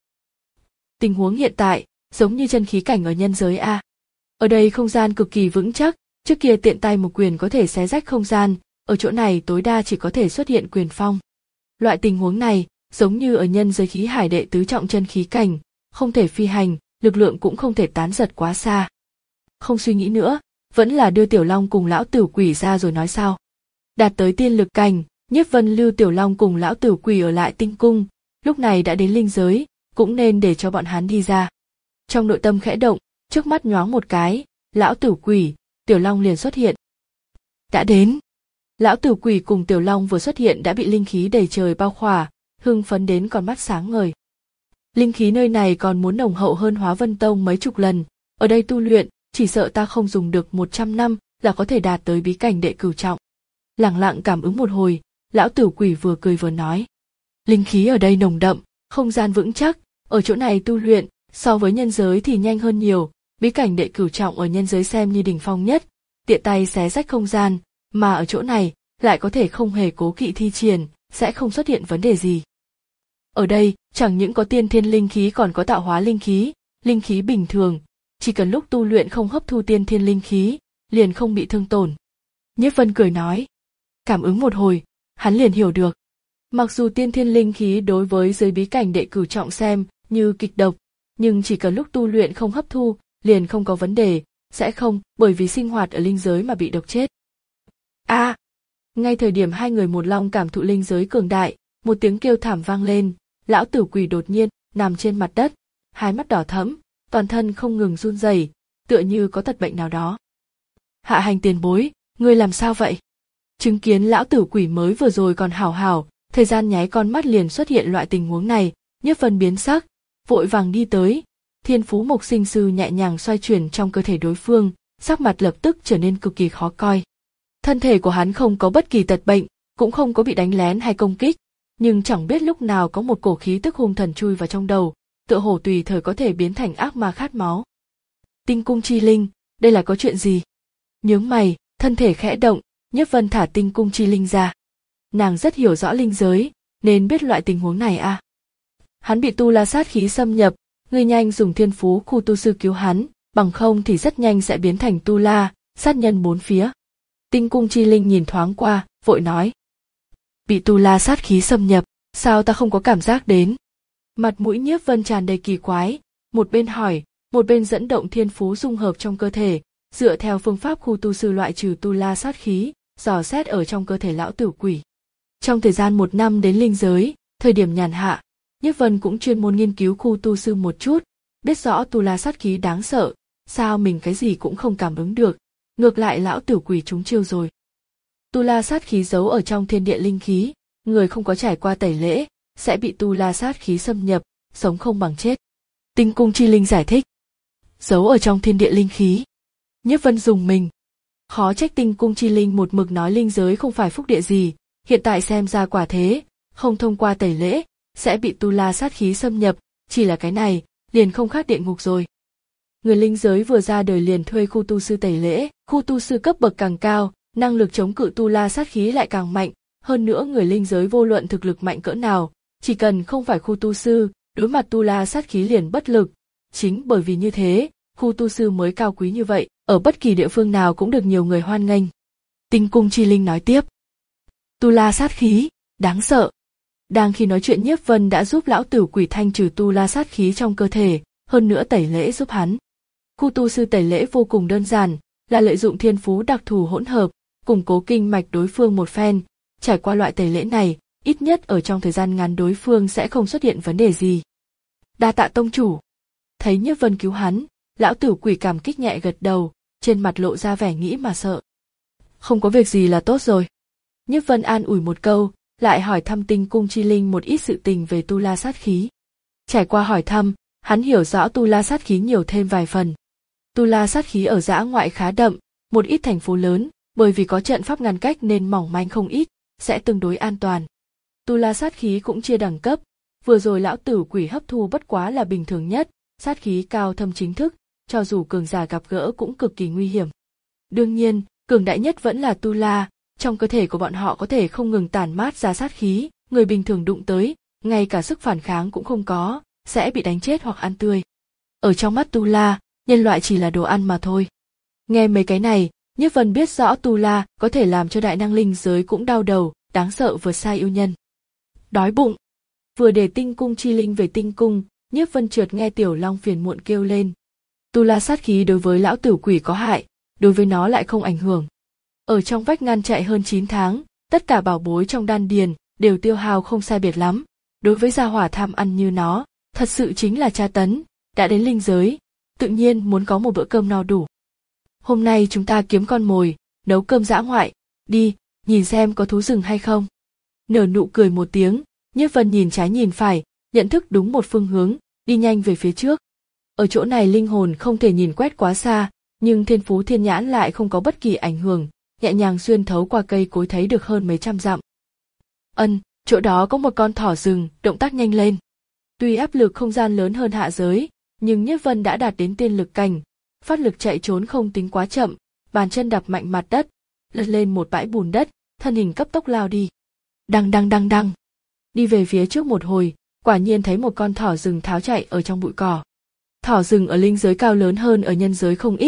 [SPEAKER 1] Tình huống hiện tại, giống như chân khí cảnh ở nhân giới A. Ở đây không gian cực kỳ vững chắc, trước kia tiện tay một quyền có thể xé rách không gian, ở chỗ này tối đa chỉ có thể xuất hiện quyền phong. Loại tình huống này, giống như ở nhân giới khí hải đệ tứ trọng chân khí cảnh, không thể phi hành, lực lượng cũng không thể tán giật quá xa. Không suy nghĩ nữa, vẫn là đưa Tiểu Long cùng lão Tử Quỷ ra rồi nói sau. Đạt tới tiên lực cảnh, Nhiếp Vân lưu Tiểu Long cùng lão Tử Quỷ ở lại tinh cung, lúc này đã đến linh giới, cũng nên để cho bọn hắn đi ra. Trong nội tâm khẽ động, trước mắt nhoáng một cái, lão Tử Quỷ, Tiểu Long liền xuất hiện. Đã đến. Lão Tử Quỷ cùng Tiểu Long vừa xuất hiện đã bị linh khí đầy trời bao khỏa, hưng phấn đến con mắt sáng ngời. Linh khí nơi này còn muốn nồng hậu hơn Hóa Vân Tông mấy chục lần, ở đây tu luyện, chỉ sợ ta không dùng được một trăm năm là có thể đạt tới bí cảnh đệ cửu trọng. Lẳng lặng cảm ứng một hồi, lão Tử Quỷ vừa cười vừa nói. Linh khí ở đây nồng đậm, không gian vững chắc, ở chỗ này tu luyện, so với nhân giới thì nhanh hơn nhiều, bí cảnh đệ cửu trọng ở nhân giới xem như đỉnh phong nhất, tiện tay xé rách không gian, mà ở chỗ này, lại có thể không hề cố kỵ thi triển, sẽ không xuất hiện vấn đề gì. Ở đây, chẳng những có tiên thiên linh khí còn có tạo hóa linh khí, linh khí bình thường, chỉ cần lúc tu luyện không hấp thu tiên thiên linh khí, liền không bị thương tổn. Nhiếp Vân cười nói. Cảm ứng một hồi, hắn liền hiểu được. Mặc dù tiên thiên linh khí đối với giới bí cảnh đệ cửu trọng xem như kịch độc, nhưng chỉ cần lúc tu luyện không hấp thu, liền không có vấn đề, sẽ không bởi vì sinh hoạt ở linh giới mà bị độc chết. A! À, ngay thời điểm hai người một lòng cảm thụ linh giới cường đại, một tiếng kêu thảm vang lên, lão tử quỷ đột nhiên nằm trên mặt đất, hai mắt đỏ thẫm, toàn thân không ngừng run rẩy, tựa như có tật bệnh nào đó. Hạ Hành tiền bối, ngươi làm sao vậy? Chứng kiến lão tử quỷ mới vừa rồi còn hảo hảo, thời gian nháy con mắt liền xuất hiện loại tình huống này, Nhiếp Vân biến sắc, vội vàng đi tới. Thiên Phú Mộc Sinh Sư nhẹ nhàng xoay chuyển trong cơ thể đối phương, sắc mặt lập tức trở nên cực kỳ khó coi. Thân thể của hắn không có bất kỳ tật bệnh, cũng không có bị đánh lén hay công kích, nhưng chẳng biết lúc nào có một cổ khí tức hung thần chui vào trong đầu, tựa hồ tùy thời có thể biến thành ác ma khát máu. Tinh cung chi linh, đây là có chuyện gì? Nhướng mày, thân thể khẽ động, Nhiếp Vân thả tinh cung chi linh ra. Nàng rất hiểu rõ linh giới, nên biết loại tình huống này à. Hắn bị tu la sát khí xâm nhập, ngươi nhanh dùng thiên phú khu tu sư cứu hắn, bằng không thì rất nhanh sẽ biến thành tu la, sát nhân bốn phía. Tinh cung chi linh nhìn thoáng qua, vội nói. Bị tu la sát khí xâm nhập, sao ta không có cảm giác đến? Mặt mũi Nhiếp Vân tràn đầy kỳ quái, một bên hỏi, một bên dẫn động thiên phú dung hợp trong cơ thể, dựa theo phương pháp khu tu sư loại trừ tu la sát khí, dò xét ở trong cơ thể lão tử quỷ. Trong thời gian một năm đến linh giới, thời điểm nhàn hạ, Nhiếp Vân cũng chuyên môn nghiên cứu khu tu sư một chút, biết rõ tu la sát khí đáng sợ, sao mình cái gì cũng không cảm ứng được, ngược lại lão tử quỷ trúng chiêu rồi. Tu la sát khí giấu ở trong thiên địa linh khí, người không có trải qua tẩy lễ, sẽ bị tu la sát khí xâm nhập, sống không bằng chết. Tinh cung chi linh giải thích. Giấu ở trong thiên địa linh khí. Nhiếp Vân dùng mình. Khó trách tinh cung chi linh một mực nói linh giới không phải phúc địa gì, hiện tại xem ra quả thế, không thông qua tẩy lễ, sẽ bị tu la sát khí xâm nhập, chỉ là cái này, liền không khác địa ngục rồi. Người linh giới vừa ra đời liền thuê khu tu sư tẩy lễ, khu tu sư cấp bậc càng cao, năng lực chống cự tu la sát khí lại càng mạnh, hơn nữa người linh giới vô luận thực lực mạnh cỡ nào, chỉ cần không phải khu tu sư, đối mặt tu la sát khí liền bất lực. Chính bởi vì như thế, khu tu sư mới cao quý như vậy, ở bất kỳ địa phương nào cũng được nhiều người hoan nghênh. Tinh cung chi linh nói tiếp. Tu la sát khí, đáng sợ. Đang khi nói chuyện Nhiếp Vân đã giúp lão tử quỷ thanh trừ tu la sát khí trong cơ thể, hơn nữa tẩy lễ giúp hắn. Khu tu sư tẩy lễ vô cùng đơn giản, là lợi dụng thiên phú đặc thù hỗn hợp, củng cố kinh mạch đối phương một phen, trải qua loại tẩy lễ này, ít nhất ở trong thời gian ngắn đối phương sẽ không xuất hiện vấn đề gì. Đa tạ tông chủ. Thấy Nhiếp Vân cứu hắn, lão tử quỷ cảm kích nhẹ gật đầu, trên mặt lộ ra vẻ nghĩ mà sợ. Không có việc gì là tốt rồi. Nhiếp Vân an ủi một câu, lại hỏi thăm tinh cung chi linh một ít sự tình về tu la sát khí. Trải qua hỏi thăm, hắn hiểu rõ tu la sát khí nhiều thêm vài phần. Tu la sát khí ở dã ngoại khá đậm, một ít thành phố lớn, bởi vì có trận pháp ngăn cách nên mỏng manh không ít, sẽ tương đối an toàn. Tu la sát khí cũng chia đẳng cấp, vừa rồi lão tử quỷ hấp thu bất quá là bình thường nhất, sát khí cao thâm chính thức, cho dù cường giả gặp gỡ cũng cực kỳ nguy hiểm. Đương nhiên, cường đại nhất vẫn là tu la, trong cơ thể của bọn họ có thể không ngừng tản mát ra sát khí, người bình thường đụng tới, ngay cả sức phản kháng cũng không có, sẽ bị đánh chết hoặc ăn tươi. Ở trong mắt tu la, nhân loại chỉ là đồ ăn mà thôi. Nghe mấy cái này, Nhiếp Vân biết rõ tu la có thể làm cho đại năng linh giới cũng đau đầu, đáng sợ vượt xa yêu nhân. Đói bụng. Vừa để tinh cung chi linh về tinh cung, Nhiếp Vân chợt nghe Tiểu Long phiền muộn kêu lên. Tu la sát khí đối với lão tử quỷ có hại, đối với nó lại không ảnh hưởng. Ở trong vách ngăn chạy hơn chín tháng, tất cả bảo bối trong đan điền đều tiêu hao không sai biệt lắm. Đối với gia hỏa tham ăn như nó, thật sự chính là tra tấn, đã đến linh giới, tự nhiên muốn có một bữa cơm no đủ. Hôm nay chúng ta kiếm con mồi, nấu cơm dã ngoại, đi, nhìn xem có thú rừng hay không. Nở nụ cười một tiếng, Nhiếp Vân nhìn trái nhìn phải, nhận thức đúng một phương hướng, đi nhanh về phía trước. Ở chỗ này linh hồn không thể nhìn quét quá xa, nhưng thiên phú thiên nhãn lại không có bất kỳ ảnh hưởng, nhẹ nhàng xuyên thấu qua cây cối thấy được hơn mấy trăm dặm. Ân, chỗ đó có một con thỏ rừng, động tác nhanh lên. Tuy áp lực không gian lớn hơn hạ giới, nhưng Nhiếp Vân đã đạt đến tiên lực cảnh, phát lực chạy trốn không tính quá chậm, bàn chân đạp mạnh mặt đất, lật lên một bãi bùn đất, thân hình cấp tốc lao đi. Đăng đăng đăng đăng. Đi về phía trước một hồi, quả nhiên thấy một con thỏ rừng tháo chạy ở trong bụi cỏ. Thỏ rừng ở linh giới cao lớn hơn ở nhân giới không ít,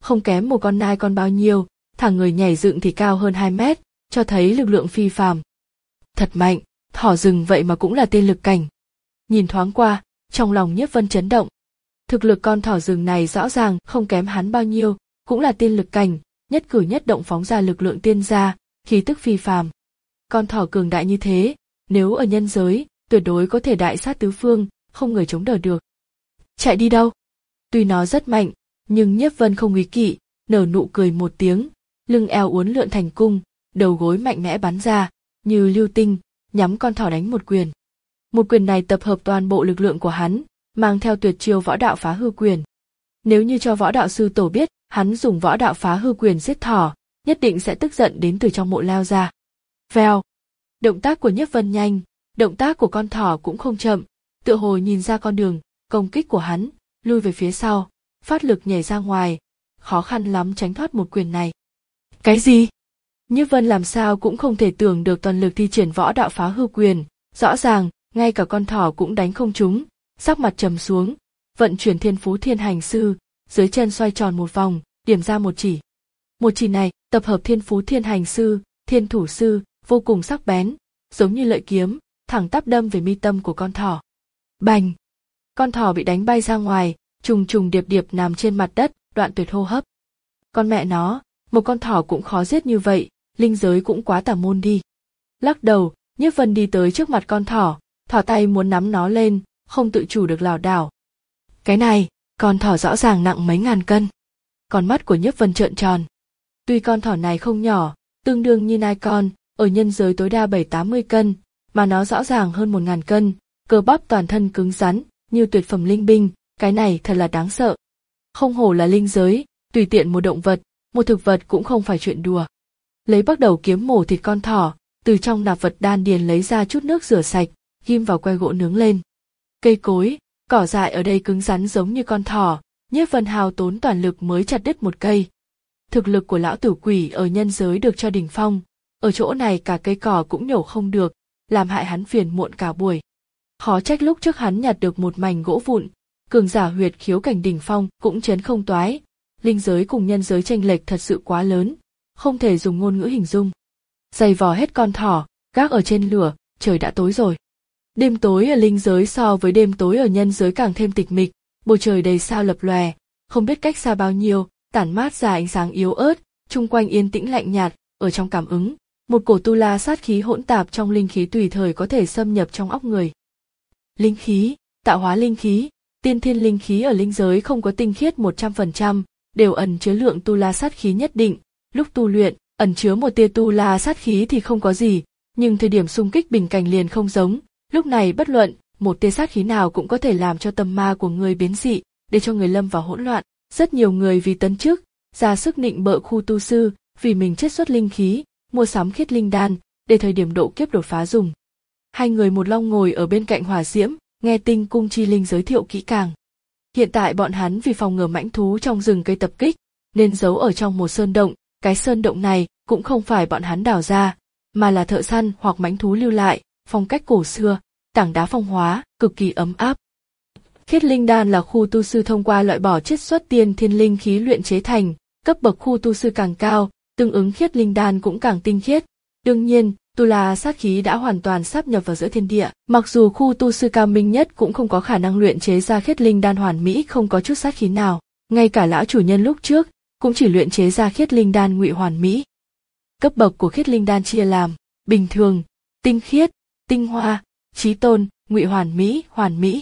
[SPEAKER 1] không kém một con nai con bao nhiêu, thằng người nhảy dựng thì cao hơn hai mét, cho thấy lực lượng phi phàm. Thật mạnh, thỏ rừng vậy mà cũng là tên lực cảnh. Nhìn thoáng qua, trong lòng Nhiếp Vân chấn động. Thực lực con thỏ rừng này rõ ràng không kém hắn bao nhiêu, cũng là tiên lực cảnh, nhất cử nhất động phóng ra lực lượng tiên gia, khí tức phi phàm. Con thỏ cường đại như thế, nếu ở nhân giới, tuyệt đối có thể đại sát tứ phương, không người chống đỡ được. Chạy đi đâu? Tuy nó rất mạnh, nhưng Nhiếp Vân không ý kỵ, nở nụ cười một tiếng, lưng eo uốn lượn thành cung, đầu gối mạnh mẽ bắn ra, như lưu tinh, nhắm con thỏ đánh một quyền. Một quyền này tập hợp toàn bộ lực lượng của hắn, mang theo tuyệt chiêu võ đạo phá hư quyền. Nếu như cho võ đạo sư tổ biết, hắn dùng võ đạo phá hư quyền giết thỏ, nhất định sẽ tức giận đến từ trong mộ lao ra. Vèo. Động tác của Nhiếp Vân nhanh, động tác của con thỏ cũng không chậm, tựa hồ nhìn ra con đường công kích của hắn, lui về phía sau, phát lực nhảy ra ngoài, khó khăn lắm tránh thoát một quyền này. Cái gì? Nhiếp Vân làm sao cũng không thể tưởng được toàn lực thi triển võ đạo phá hư quyền, rõ ràng ngay cả con thỏ cũng đánh không trúng, sắc mặt trầm xuống, vận chuyển thiên phú thiên hành sư, dưới chân xoay tròn một vòng, điểm ra một chỉ. Một chỉ này tập hợp thiên phú thiên hành sư, thiên thủ sư, vô cùng sắc bén, giống như lợi kiếm, thẳng tắp đâm về mi tâm của con thỏ. Bành! Con thỏ bị đánh bay ra ngoài, trùng trùng điệp điệp nằm trên mặt đất, đoạn tuyệt hô hấp. Con mẹ nó, một con thỏ cũng khó giết như vậy, linh giới cũng quá tà môn đi. Lắc đầu, Nhiếp Vân đi tới trước mặt con thỏ, thỏ tay muốn nắm nó lên, không tự chủ được lảo đảo. Cái này, con thỏ rõ ràng nặng mấy ngàn cân. Con mắt của Nhiếp Vân trợn tròn. Tuy con thỏ này không nhỏ, tương đương như nai con, ở nhân giới tối đa bảy tám mươi cân, mà nó rõ ràng hơn một ngàn cân, cơ bắp toàn thân cứng rắn, như tuyệt phẩm linh binh, cái này thật là đáng sợ. Không hổ là linh giới, tùy tiện một động vật, một thực vật cũng không phải chuyện đùa. Lấy bắt đầu kiếm mổ thịt con thỏ, từ trong nạp vật đan điền lấy ra chút nước rửa sạch, ghim vào que gỗ nướng lên. Cây cối, cỏ dại ở đây cứng rắn giống như con thỏ, Nhiếp Vân hao tốn toàn lực mới chặt đứt một cây. Thực lực của lão tử quỷ ở nhân giới được cho đỉnh phong, ở chỗ này cả cây cỏ cũng nhổ không được, làm hại hắn phiền muộn cả buổi. Khó trách lúc trước hắn nhặt được một mảnh gỗ vụn, cường giả huyệt khiếu cảnh đỉnh phong cũng chấn không toái. Linh giới cùng nhân giới chênh lệch thật sự quá lớn, không thể dùng ngôn ngữ hình dung. Giày vò hết con thỏ, gác ở trên lửa, trời đã tối rồi. Đêm tối ở linh giới so với đêm tối ở nhân giới càng thêm tịch mịch, bầu trời đầy sao lập lòe, không biết cách xa bao nhiêu, tản mát ra ánh sáng yếu ớt, chung quanh yên tĩnh lạnh nhạt, ở trong cảm ứng, một cổ tu la sát khí hỗn tạp trong linh khí tùy thời có thể xâm nhập trong óc người. Linh khí, tạo hóa linh khí, tiên thiên linh khí ở linh giới không có tinh khiết một trăm phần trăm, đều ẩn chứa lượng tu la sát khí nhất định, lúc tu luyện, ẩn chứa một tia tu la sát khí thì không có gì, nhưng thời điểm xung kích bình cảnh liền không giống, lúc này bất luận, một tia sát khí nào cũng có thể làm cho tâm ma của người biến dị, để cho người lâm vào hỗn loạn. Rất nhiều người vì tấn chức, ra sức nịnh bợ khu tu sư, vì mình chiết xuất linh khí, mua sắm khiết linh đan, để thời điểm độ kiếp đột phá dùng. Hai người một long ngồi ở bên cạnh hỏa diễm, nghe Tinh Cung Chi Linh giới thiệu kỹ càng. Hiện tại bọn hắn vì phòng ngừa mãnh thú trong rừng cây tập kích, nên giấu ở trong một sơn động, cái sơn động này cũng không phải bọn hắn đào ra, mà là thợ săn hoặc mãnh thú lưu lại, phong cách cổ xưa, tảng đá phong hóa, cực kỳ ấm áp. Khiết linh đan là khu tu sư thông qua loại bỏ chiết xuất tiên thiên linh khí luyện chế thành, cấp bậc khu tu sư càng cao, tương ứng khiết linh đan cũng càng tinh khiết. Đương nhiên, tu la sát khí đã hoàn toàn sáp nhập vào giữa thiên địa, mặc dù khu tu sư cao minh nhất cũng không có khả năng luyện chế ra khiết linh đan hoàn mỹ không có chút sát khí nào, ngay cả lão chủ nhân lúc trước cũng chỉ luyện chế ra khiết linh đan ngụy hoàn mỹ. Cấp bậc của khiết linh đan chia làm bình thường, tinh khiết, tinh hoa, chí tôn, ngụy hoàn mỹ, hoàn mỹ.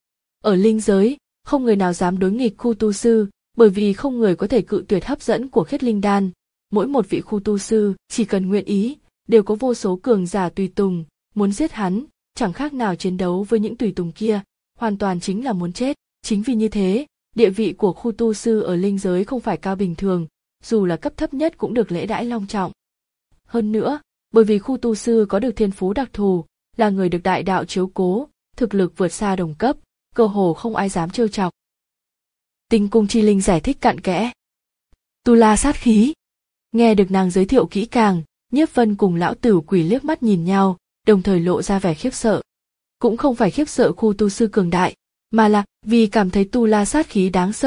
[SPEAKER 1] Ở linh giới, không người nào dám đối nghịch khu tu sư, bởi vì không người có thể cự tuyệt hấp dẫn của khiết linh đan. Mỗi một vị khu tu sư, chỉ cần nguyện ý, đều có vô số cường giả tùy tùng, muốn giết hắn, chẳng khác nào chiến đấu với những tùy tùng kia, hoàn toàn chính là muốn chết. Chính vì như thế, địa vị của khu tu sư ở linh giới không phải cao bình thường, dù là cấp thấp nhất cũng được lễ đãi long trọng. Hơn nữa, bởi vì khu tu sư có được thiên phú đặc thù, là người được đại đạo chiếu cố, thực lực vượt xa đồng cấp, cơ hồ không ai dám trêu chọc. Tinh Cung Chi Linh giải thích cặn kẽ. Tu la sát khí. Nghe được nàng giới thiệu kỹ càng, Nhiếp Vân cùng lão tử quỷ liếc mắt nhìn nhau, đồng thời lộ ra vẻ khiếp sợ. Cũng không phải khiếp sợ khu tu sư cường đại, mà là vì cảm thấy tu la sát khí đáng sợ,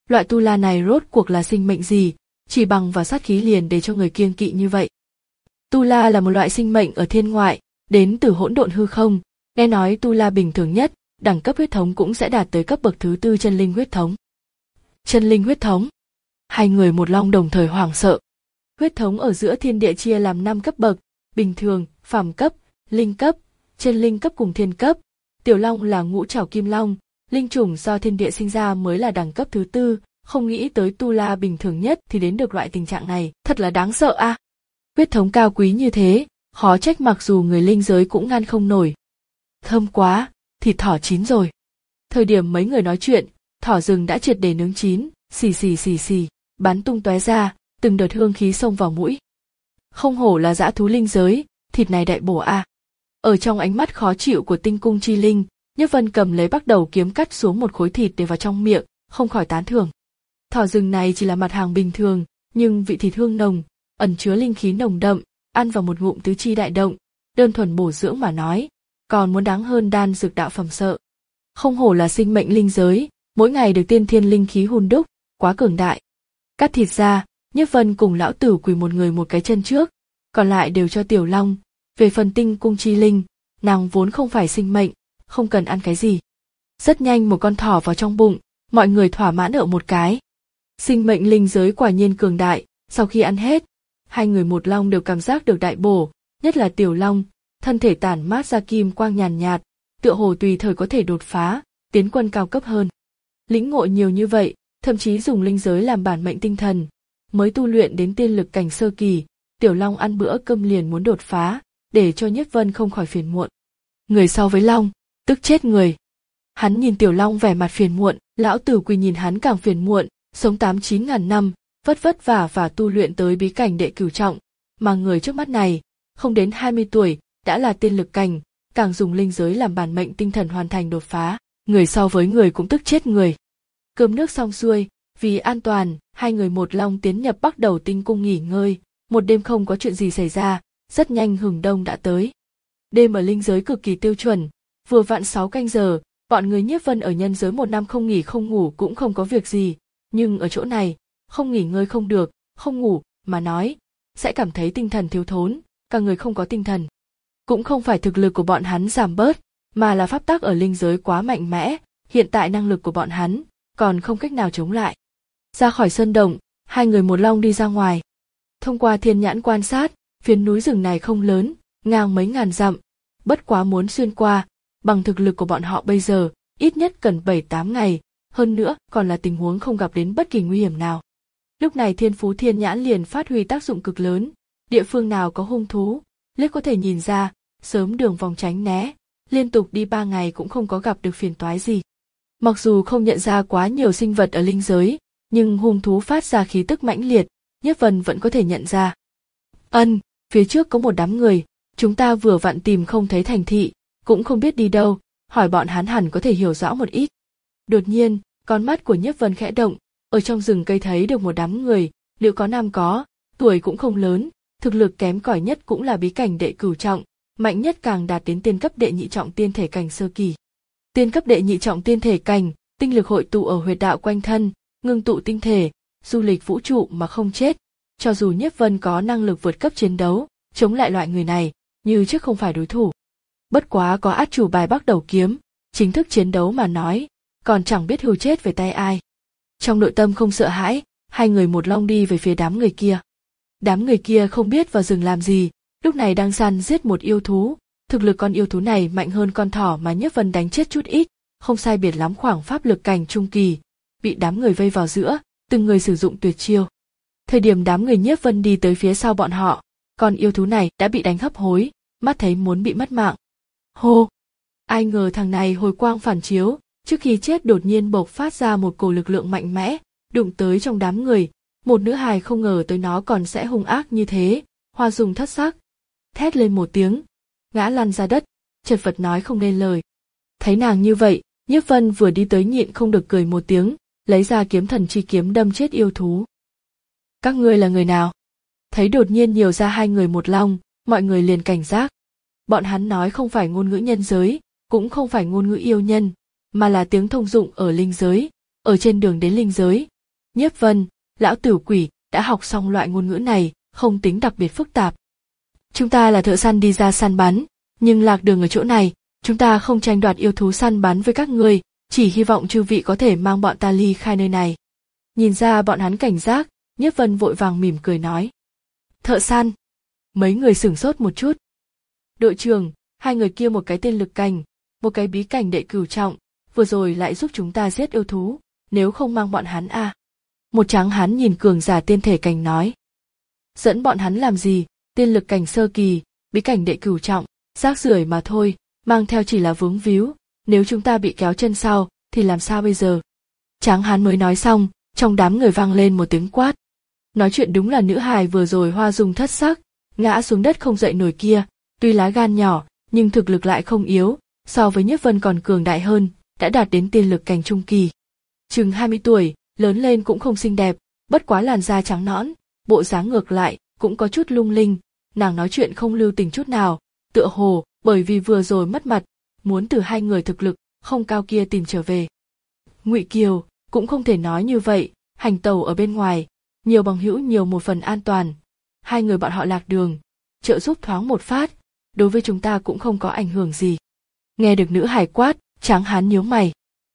[SPEAKER 1] Loại tu la này rốt cuộc là sinh mệnh gì, chỉ bằng vào sát khí liền để cho người kiêng kỵ như vậy. Tu la là một loại sinh mệnh ở thiên ngoại, đến từ hỗn độn hư không, nghe nói tu la bình thường nhất, đẳng cấp huyết thống cũng sẽ đạt tới cấp bậc thứ tư chân linh huyết thống. Chân linh huyết thống. Hai người một long đồng thời hoảng sợ. Huyết thống ở giữa thiên địa chia làm năm cấp bậc, bình thường, phàm cấp, linh cấp, chân linh cấp cùng thiên cấp. Tiểu long là ngũ trảo kim long, linh chủng do thiên địa sinh ra mới là đẳng cấp thứ tư, không nghĩ tới tu la bình thường nhất thì đến được loại tình trạng này, thật là đáng sợ a. À. Huyết thống cao quý như thế, khó trách mặc dù người linh giới cũng ngăn không nổi. Thơm quá, thịt thỏ chín rồi. Thời điểm mấy người nói chuyện, thỏ rừng đã triệt để nướng chín, xì xì xì xì, bắn tung tóe ra, từng đợt hương khí xông vào mũi. Không hổ là dã thú linh giới, thịt này đại bổ a. À. Ở trong ánh mắt khó chịu của tinh cung chi linh, Nhất Vân cầm lấy bắt đầu kiếm cắt xuống một khối thịt để vào trong miệng, không khỏi tán thưởng. Thỏ rừng này chỉ là mặt hàng bình thường, nhưng vị thịt hương nồng, ẩn chứa linh khí nồng đậm, ăn vào một ngụm tứ chi đại động, đơn thuần bổ dưỡng mà nói, còn muốn đáng hơn đan dược đạo phẩm sợ. Không hổ là sinh mệnh linh giới, mỗi ngày được tiên thiên linh khí hun đúc, quá cường đại. Cắt thịt ra, Nhất Vân cùng lão tử quỳ một người một cái chân trước, còn lại đều cho Tiểu Long. Về phần tinh cung chi linh, nàng vốn không phải sinh mệnh, không cần ăn cái gì. Rất nhanh một con thỏ vào trong bụng, mọi người thỏa mãn ở một cái. Sinh mệnh linh giới quả nhiên cường đại, sau khi ăn hết, hai người một long đều cảm giác được đại bổ, nhất là Tiểu Long, thân thể tản mát ra kim quang nhàn nhạt, tựa hồ tùy thời có thể đột phá, tiến quân cao cấp hơn. Lĩnh ngộ nhiều như vậy, thậm chí dùng linh giới làm bản mệnh tinh thần, mới tu luyện đến tiên lực cảnh sơ kỳ, Tiểu Long ăn bữa cơm liền muốn đột phá, để cho Nhất Vân không khỏi phiền muộn. Người so với Long, tức chết người. Hắn nhìn Tiểu Long vẻ mặt phiền muộn, lão tử quỳ nhìn hắn càng phiền muộn, sống tám chín ngàn năm, vất vất vả và tu luyện tới bí cảnh đệ cửu trọng, mà người trước mắt này, không đến hai mươi tuổi, đã là tiên lực cảnh, càng dùng linh giới làm bản mệnh tinh thần hoàn thành đột phá, người so với người cũng tức chết người. Cơm nước xong xuôi, vì an toàn, hai người một long tiến nhập bắt đầu tinh cung nghỉ ngơi, một đêm không có chuyện gì xảy ra, rất nhanh hừng đông đã tới. Đêm ở linh giới cực kỳ tiêu chuẩn, vừa vặn sáu canh giờ, bọn người Nhiếp Vân ở nhân giới một năm không nghỉ không ngủ cũng không có việc gì, nhưng ở chỗ này, không nghỉ ngơi không được, không ngủ, mà nói, sẽ cảm thấy tinh thần thiếu thốn, cả người không có tinh thần. Cũng không phải thực lực của bọn hắn giảm bớt, mà là pháp tắc ở linh giới quá mạnh mẽ, hiện tại năng lực của bọn hắn, còn không cách nào chống lại. Ra khỏi sơn động, hai người một long đi ra ngoài. Thông qua thiên nhãn quan sát, phiến núi rừng này không lớn, ngang mấy ngàn dặm, bất quá muốn xuyên qua, bằng thực lực của bọn họ bây giờ, ít nhất cần bảy tám ngày, hơn nữa còn là tình huống không gặp đến bất kỳ nguy hiểm nào. Lúc này thiên phú thiên nhãn liền phát huy tác dụng cực lớn, địa phương nào có hung thú, liếc có thể nhìn ra, sớm đường vòng tránh né, liên tục đi ba ngày cũng không có gặp được phiền toái gì. Mặc dù không nhận ra quá nhiều sinh vật ở linh giới, nhưng hung thú phát ra khí tức mãnh liệt, Nhất Vân vẫn có thể nhận ra. Ân, phía trước có một đám người, chúng ta vừa vặn tìm không thấy thành thị, cũng không biết đi đâu, hỏi bọn hắn hẳn có thể hiểu rõ một ít. Đột nhiên, con mắt của Nhất Vân khẽ động, ở trong rừng cây thấy được một đám người, liệu có nam có, tuổi cũng không lớn, thực lực kém cỏi nhất cũng là bí cảnh đệ cửu trọng, mạnh nhất càng đạt đến tiên cấp đệ nhị trọng tiên thể cảnh sơ kỳ. Tiên cấp đệ nhị trọng tiên thể cảnh, tinh lực hội tụ ở huyệt đạo quanh thân, ngưng tụ tinh thể, du lịch vũ trụ mà không chết. Cho dù Nhiếp Vân có năng lực vượt cấp chiến đấu, chống lại loại người này, như trước không phải đối thủ. Bất quá có át chủ bài bắt đầu kiếm, chính thức chiến đấu mà nói, còn chẳng biết hưu chết về tay ai. Trong nội tâm không sợ hãi, hai người một long đi về phía đám người kia. Đám người kia không biết vào rừng làm gì, lúc này đang săn giết một yêu thú, thực lực con yêu thú này mạnh hơn con thỏ mà Nhiếp Vân đánh chết chút ít, không sai biệt lắm khoảng pháp lực cảnh trung kỳ, bị đám người vây vào giữa, từng người sử dụng tuyệt chiêu. Thời điểm đám người Nhiếp Vân đi tới phía sau bọn họ, con yêu thú này đã bị đánh hấp hối, mắt thấy muốn bị mất mạng. Hô! Ai ngờ thằng này hồi quang phản chiếu, trước khi chết đột nhiên bộc phát ra một cổ lực lượng mạnh mẽ, đụng tới trong đám người, một nữ hài không ngờ tới nó còn sẽ hung ác như thế, hoa dung thất sắc, thét lên một tiếng, ngã lăn ra đất, chật vật nói không nên lời. Thấy nàng như vậy, Nhiếp Vân vừa đi tới nhịn không được cười một tiếng, lấy ra kiếm thần chi kiếm đâm chết yêu thú. Các ngươi là người nào? Thấy đột nhiên nhiều ra hai người một long, mọi người liền cảnh giác. Bọn hắn nói không phải ngôn ngữ nhân giới, cũng không phải ngôn ngữ yêu nhân, mà là tiếng thông dụng ở linh giới. Ở trên đường đến linh giới, Nhiếp Vân, lão tử quỷ, đã học xong loại ngôn ngữ này, không tính đặc biệt phức tạp. Chúng ta là thợ săn đi ra săn bắn, nhưng lạc đường ở chỗ này, chúng ta không tranh đoạt yêu thú săn bắn với các ngươi, chỉ hy vọng chư vị có thể mang bọn ta ly khai nơi này. Nhìn ra bọn hắn cảnh giác, Nhiếp Vân vội vàng mỉm cười nói. Thợ săn. Mấy người sửng sốt một chút. Đội trưởng, hai người kia một cái tên lực cảnh, một cái bí cảnh đệ cửu trọng, vừa rồi lại giúp chúng ta giết yêu thú, nếu không mang bọn hắn à. Một tráng hán nhìn cường giả tiên thể cảnh nói. Dẫn bọn hắn làm gì, tiên lực cảnh sơ kỳ, bí cảnh đệ cửu trọng, rác rưởi mà thôi, mang theo chỉ là vướng víu, nếu chúng ta bị kéo chân sau, thì làm sao bây giờ? Tráng hán mới nói xong, trong đám người vang lên một tiếng quát. Nói chuyện đúng là nữ hài vừa rồi hoa dung thất sắc, ngã xuống đất không dậy nổi kia, tuy lá gan nhỏ, nhưng thực lực lại không yếu, so với Nhiếp Vân còn cường đại hơn, đã đạt đến tiên lực cảnh trung kỳ. Chừng hai mươi tuổi, lớn lên cũng không xinh đẹp, bất quá làn da trắng nõn, bộ dáng ngược lại, cũng có chút lung linh, nàng nói chuyện không lưu tình chút nào, tựa hồ, bởi vì vừa rồi mất mặt, muốn từ hai người thực lực không cao kia tìm trở về. Ngụy Kiều cũng không thể nói như vậy, hành tẩu ở bên ngoài, nhiều bằng hữu nhiều một phần an toàn. Hai người bọn họ lạc đường, trợ giúp thoáng một phát, đối với chúng ta cũng không có ảnh hưởng gì. Nghe được nữ hải quát, tráng hán nhíu mày.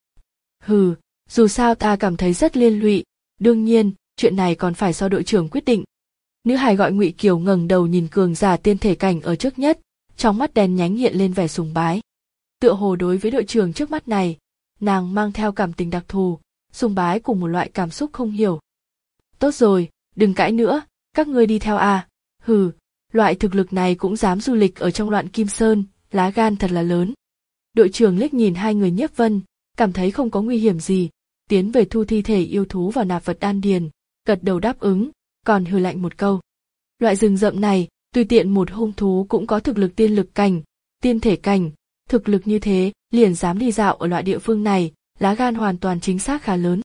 [SPEAKER 1] Hừ, dù sao ta cảm thấy rất liên lụy, đương nhiên, chuyện này còn phải do đội trưởng quyết định. Nữ hải gọi Ngụy Kiều ngẩng đầu nhìn cường giả tiên thể cảnh ở trước nhất, trong mắt đen nhánh hiện lên vẻ sùng bái. Tựa hồ đối với đội trưởng trước mắt này, nàng mang theo cảm tình đặc thù, sùng bái cùng một loại cảm xúc không hiểu. Tốt rồi, đừng cãi nữa, các ngươi đi theo à, hừ, loại thực lực này cũng dám du lịch ở trong loạn Kim Sơn, lá gan thật là lớn. Đội trưởng liếc nhìn hai người Nhiếp Vân, cảm thấy không có nguy hiểm gì, tiến về thu thi thể yêu thú vào nạp vật đan điền, gật đầu đáp ứng, còn hừ lạnh một câu. Loại rừng rậm này, tùy tiện một hung thú cũng có thực lực tiên lực cảnh, tiên thể cảnh, thực lực như thế, liền dám đi dạo ở loại địa phương này, lá gan hoàn toàn chính xác khá lớn.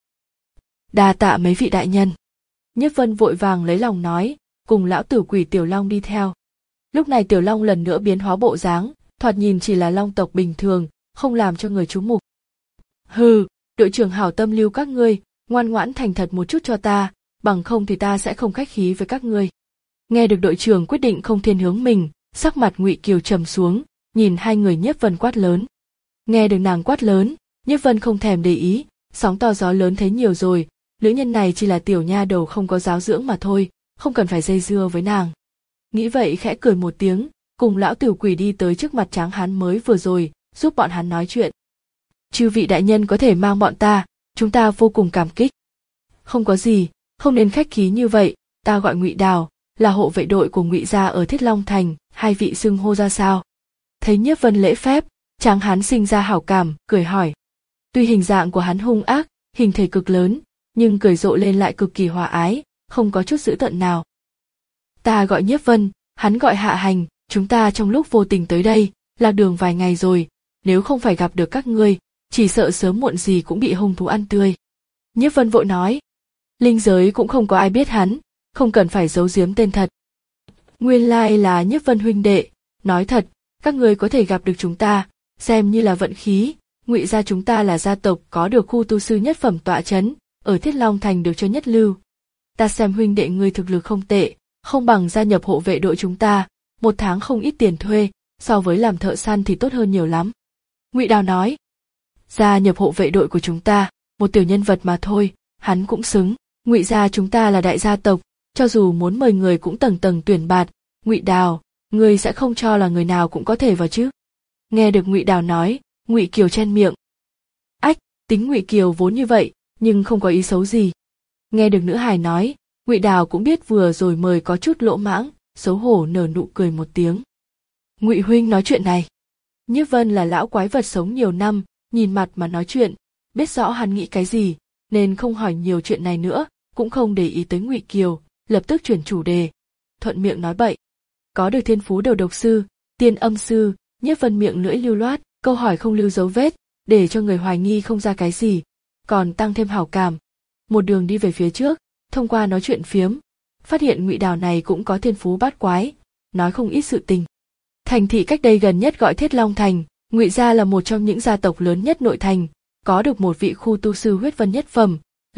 [SPEAKER 1] Đa tạ mấy vị đại nhân. Nhiếp Vân vội vàng lấy lòng nói, cùng lão tử quỷ Tiểu Long đi theo. Lúc này Tiểu Long lần nữa biến hóa bộ dáng, thoạt nhìn chỉ là long tộc bình thường, không làm cho người chú mục. Hừ, đội trưởng hảo tâm lưu các ngươi, ngoan ngoãn thành thật một chút cho ta, bằng không thì ta sẽ không khách khí với các ngươi. Nghe được đội trưởng quyết định không thiên hướng mình, sắc mặt Ngụy Kiều trầm xuống, nhìn hai người Nhiếp Vân quát lớn. Nghe được nàng quát lớn, Nhiếp Vân không thèm để ý, sóng to gió lớn thấy nhiều rồi, nữ nhân này chỉ là tiểu nha đầu không có giáo dưỡng mà thôi, không cần phải dây dưa với nàng. Nghĩ vậy khẽ cười một tiếng, cùng lão tiểu quỷ đi tới trước mặt tráng hán mới vừa rồi, giúp bọn hắn nói chuyện. Chư vị đại nhân có thể mang bọn ta, chúng ta vô cùng cảm kích. Không có gì, không nên khách khí như vậy, ta gọi Ngụy Đào, là hộ vệ đội của Ngụy gia ở Thiết Long Thành, hai vị xưng hô ra sao? Thấy Nhiếp Vân lễ phép, tráng hán sinh ra hảo cảm, cười hỏi. Tuy hình dạng của hắn hung ác, hình thể cực lớn, nhưng cười rộ lên lại cực kỳ hòa ái, không có chút dữ tợn nào. Ta gọi Nhiếp Vân, hắn gọi Hạ Hành, chúng ta trong lúc vô tình tới đây, lạc đường vài ngày rồi, nếu không phải gặp được các ngươi, chỉ sợ sớm muộn gì cũng bị hung thú ăn tươi. Nhiếp Vân vội nói, linh giới cũng không có ai biết hắn, không cần phải giấu giếm tên thật. Nguyên lai là Nhiếp Vân huynh đệ, nói thật, các ngươi có thể gặp được chúng ta, xem như là vận khí. Ngụy gia chúng ta là gia tộc có được khu tu sư nhất phẩm tọa chấn, ở Thiết Long Thành được cho nhất lưu. Ta xem huynh đệ ngươi thực lực không tệ, không bằng gia nhập hộ vệ đội chúng ta, một tháng không ít tiền thuê, so với làm thợ săn thì tốt hơn nhiều lắm. Ngụy Đào nói, gia nhập hộ vệ đội của chúng ta, một tiểu nhân vật mà thôi, hắn cũng xứng. Ngụy gia chúng ta là đại gia tộc, cho dù muốn mời người cũng tầng tầng tuyển bạt. Ngụy Đào, ngươi sẽ không cho là người nào cũng có thể vào chứ? Nghe được Ngụy Đào nói, Ngụy Kiều chen miệng. Ách, tính Ngụy Kiều vốn như vậy, nhưng không có ý xấu gì. Nghe được nữ hài nói, Ngụy Đào cũng biết vừa rồi mời có chút lỗ mãng, xấu hổ nở nụ cười một tiếng. Ngụy huynh nói chuyện này. Nhiếp Vân là lão quái vật sống nhiều năm, nhìn mặt mà nói chuyện, biết rõ hắn nghĩ cái gì, nên không hỏi nhiều chuyện này nữa, cũng không để ý tới Ngụy Kiều, lập tức chuyển chủ đề, thuận miệng nói bậy. Có được thiên phú đầu độc sư, tiên âm sư, Nhiếp Vân miệng lưỡi lưu loát, câu hỏi không lưu dấu vết, để cho người hoài nghi không ra cái gì, còn tăng thêm hảo cảm. Một đường đi về phía trước, thông qua nói chuyện phiếm, phát hiện Ngụy Đào này cũng có thiên phú bát quái, nói không ít sự tình. Thành thị cách đây gần nhất gọi Thiết Long Thành, Ngụy gia là một trong những gia tộc lớn nhất nội thành, có được một vị khu tu sư huyết vân nhất phẩm,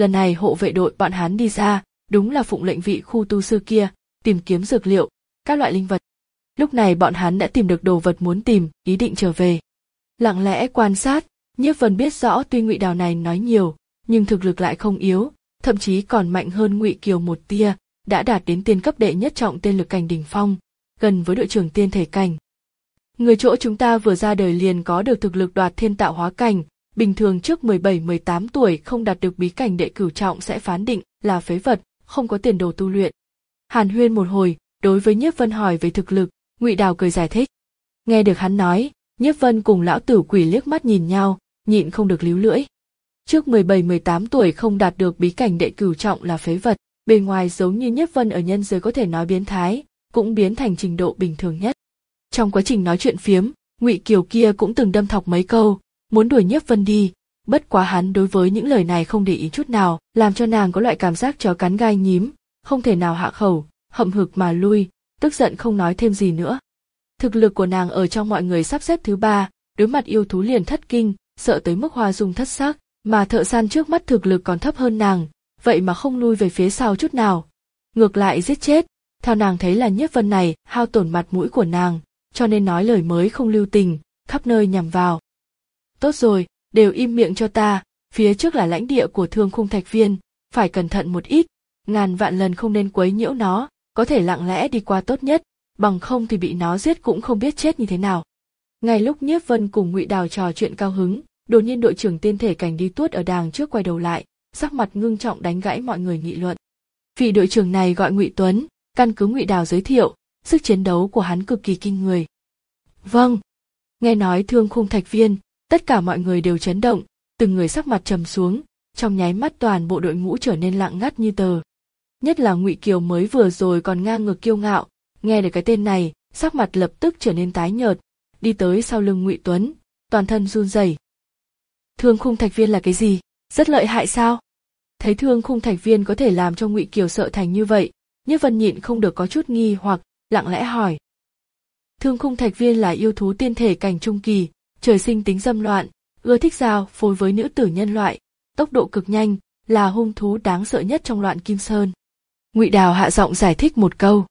[SPEAKER 1] Lần này hộ vệ đội bọn hắn đi ra, đúng là phụng lệnh vị khu tu sư kia, tìm kiếm dược liệu, các loại linh vật. Lúc này bọn hắn đã tìm được đồ vật muốn tìm, ý định trở về. Lặng lẽ quan sát, Nhiếp Vân biết rõ tuy Ngụy Đào này nói nhiều, nhưng thực lực lại không yếu, thậm chí còn mạnh hơn Ngụy Kiều một tia, đã đạt đến tiên cấp đệ nhất trọng tiên lực cảnh đỉnh phong, gần với đội trưởng tiên thể cảnh. Người chỗ chúng ta vừa ra đời liền có được thực lực đoạt thiên tạo hóa cảnh, bình thường trước mười bảy mười tám tuổi không đạt được bí cảnh đệ cửu trọng sẽ phán định là phế vật, không có tiền đồ tu luyện. Hàn huyên một hồi, đối với Nhiếp Vân hỏi về thực lực, Ngụy Đào cười giải thích. Nghe được hắn nói, Nhiếp Vân cùng lão tử quỷ liếc mắt nhìn nhau, nhịn không được líu lưỡi. Trước mười bảy mười tám tuổi không đạt được bí cảnh đệ cửu trọng là phế vật, bề ngoài giống như Nhiếp Vân ở nhân giới có thể nói biến thái, cũng biến thành trình độ bình thường nhất. Trong quá trình nói chuyện phiếm, Ngụy Kiều kia cũng từng đâm thọc mấy câu, muốn đuổi Nhiếp Vân đi, bất quá hắn đối với những lời này không để ý chút nào, làm cho nàng có loại cảm giác chó cắn gai nhím, không thể nào hạ khẩu, hậm hực mà lui, tức giận không nói thêm gì nữa. Thực lực của nàng ở trong mọi người sắp xếp thứ ba, đối mặt yêu thú liền thất kinh, sợ tới mức hoa dung thất sắc, mà thợ săn trước mắt thực lực còn thấp hơn nàng, vậy mà không lui về phía sau chút nào, ngược lại giết chết. Theo nàng thấy là Nhiếp Vân này hao tổn mặt mũi của nàng, cho nên nói lời mới không lưu tình, khắp nơi nhằm vào. Tốt rồi, đều im miệng cho ta, phía trước là lãnh địa của Thương Khung Thạch Viên, phải cẩn thận một ít, ngàn vạn lần không nên quấy nhiễu nó, có thể lặng lẽ đi qua tốt nhất, bằng không thì bị nó giết cũng không biết chết như thế nào. Ngay lúc Nhiếp Vân cùng Ngụy Đào trò chuyện cao hứng, đột nhiên đội trưởng tiên thể cảnh đi tuốt ở đàng trước quay đầu lại, sắc mặt ngưng trọng đánh gãy mọi người nghị luận. Vị đội trưởng này gọi Ngụy Tuấn, căn cứ Ngụy Đào giới thiệu, sức chiến đấu của hắn cực kỳ kinh người. Vâng. Nghe nói Thương Khung Thạch Viên, tất cả mọi người đều chấn động, từng người sắc mặt trầm xuống, trong nháy mắt toàn bộ đội ngũ trở nên lặng ngắt như tờ. Nhất là Ngụy Kiều mới vừa rồi còn ngang ngược kiêu ngạo, nghe được cái tên này, sắc mặt lập tức trở nên tái nhợt, đi tới sau lưng Ngụy Tuấn, toàn thân run rẩy. Thương Khung Thạch Viên là cái gì? Rất lợi hại sao? Thấy Thương Khung Thạch Viên có thể làm cho Ngụy Kiều sợ thành như vậy, Nhiếp Vân nhịn không được có chút nghi hoặc, lặng lẽ hỏi. Thương Khung Thạch Viên là yêu thú tiên thể cảnh trung kỳ, trời sinh tính dâm loạn, ưa thích giao phối với nữ tử nhân loại, tốc độ cực nhanh, là hung thú đáng sợ nhất trong loạn Kim Sơn. Ngụy Đào hạ giọng giải thích một câu.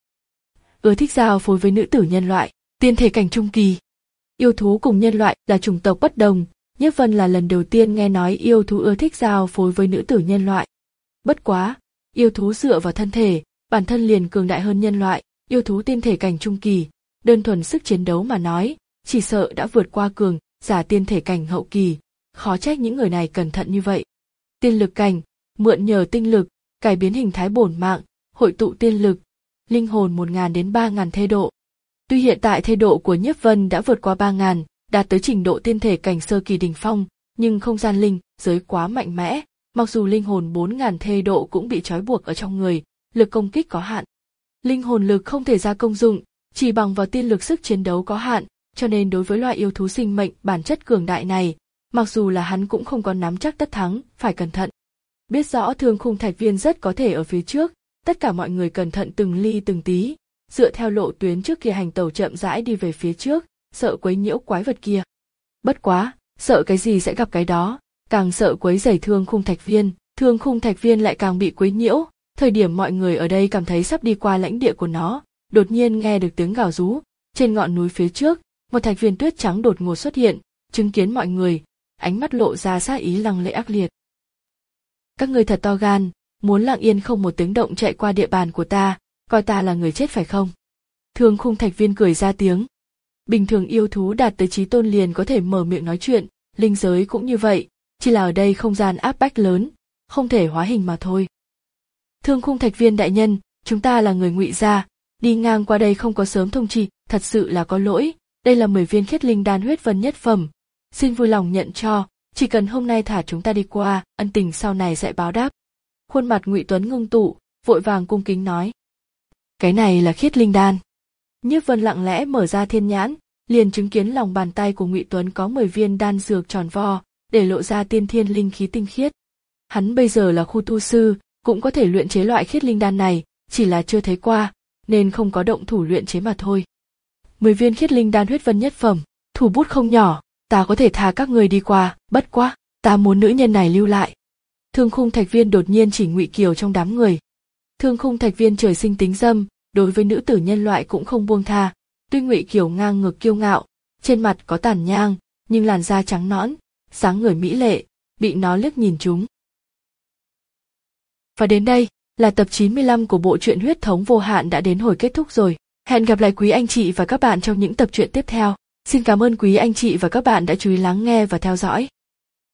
[SPEAKER 1] Ưa thích giao phối với nữ tử nhân loại, tiên thể cảnh trung kỳ. Yêu thú cùng nhân loại là chủng tộc bất đồng, Nhiếp Vân là lần đầu tiên nghe nói yêu thú ưa thích giao phối với nữ tử nhân loại. Bất quá, yêu thú dựa vào thân thể, bản thân liền cường đại hơn nhân loại, yêu thú tiên thể cảnh trung kỳ, đơn thuần sức chiến đấu mà nói, chỉ sợ đã vượt qua cường giả tiên thể cảnh hậu kỳ, khó trách những người này cẩn thận như vậy. Tiên lực cảnh, mượn nhờ tinh lực, cải biến hình thái bổn mạng, hội tụ tiên lực, linh hồn một nghìn đến ba nghìn thê độ. Tuy hiện tại thê độ của Nhiếp Vân đã vượt qua ba nghìn, đạt tới trình độ tiên thể cảnh sơ kỳ đỉnh phong, nhưng không gian linh giới quá mạnh mẽ, mặc dù linh hồn bốn nghìn thê độ cũng bị trói buộc ở trong người, lực công kích có hạn. Linh hồn lực không thể ra công dụng, chỉ bằng vào tiên lực sức chiến đấu có hạn, cho nên đối với loại yêu thú sinh mệnh bản chất cường đại này, mặc dù là hắn cũng không có nắm chắc tất thắng, phải cẩn thận. Biết rõ Thương Khung Thạch Viên rất có thể ở phía trước, tất cả mọi người cẩn thận từng ly từng tí, dựa theo lộ tuyến trước kia hành tẩu chậm rãi đi về phía trước, sợ quấy nhiễu quái vật kia. Bất quá, sợ cái gì sẽ gặp cái đó, càng sợ quấy rầy Thương Khung Thạch Viên, Thương Khung Thạch Viên lại càng bị quấy nhiễu. Thời điểm mọi người ở đây cảm thấy sắp đi qua lãnh địa của nó, đột nhiên nghe được tiếng gào rú, trên ngọn núi phía trước, một thạch viên tuyết trắng đột ngột xuất hiện, chứng kiến mọi người, ánh mắt lộ ra sát ý lăng lệ ác liệt. Các ngươi thật to gan, muốn lặng yên không một tiếng động chạy qua địa bàn của ta, coi ta là người chết phải không? Thương Khung Thạch Viên cười ra tiếng. Bình thường yêu thú đạt tới chí tôn liền có thể mở miệng nói chuyện, linh giới cũng như vậy, chỉ là ở đây không gian áp bách lớn, không thể hóa hình mà thôi. Thương Khung Thạch Viên đại nhân, chúng ta là người Ngụy gia, đi ngang qua đây không có sớm thông chi, thật sự là có lỗi, đây là mười viên khiết linh đan huyết vân nhất phẩm, xin vui lòng nhận cho, chỉ cần hôm nay thả chúng ta đi qua, ân tình sau này sẽ báo đáp. Khuôn mặt Ngụy Tuấn ngưng tụ, vội vàng cung kính nói. Cái này là khiết linh đan. Nhiếp Vân lặng lẽ mở ra thiên nhãn, liền chứng kiến lòng bàn tay của Ngụy Tuấn có mười viên đan dược tròn vo, để lộ ra tiên thiên linh khí tinh khiết. Hắn bây giờ là khu tu sư, cũng có thể luyện chế loại khiết linh đan này, chỉ là chưa thấy qua, nên không có động thủ luyện chế mà thôi. Mười viên khiết linh đan huyết vân nhất phẩm, thủ bút không nhỏ, ta có thể thả các người đi qua, bất quá, ta muốn nữ nhân này lưu lại. Thương Khung Thạch Viên đột nhiên chỉ Ngụy Kiều trong đám người. Thương Khung Thạch Viên trời sinh tính dâm, đối với nữ tử nhân loại cũng không buông tha. Tuy Ngụy Kiều ngang ngược kiêu ngạo, trên mặt có tàn nhang, nhưng làn da trắng nõn, dáng người mỹ lệ, bị nó liếc nhìn trúng. Và đến đây là tập chín mươi lăm của bộ truyện Huyết Thống Vô Hạn đã đến hồi kết thúc rồi. Hẹn gặp lại quý anh chị và các bạn trong những tập truyện tiếp theo. Xin cảm ơn quý anh chị và các bạn đã chú ý lắng nghe và theo dõi.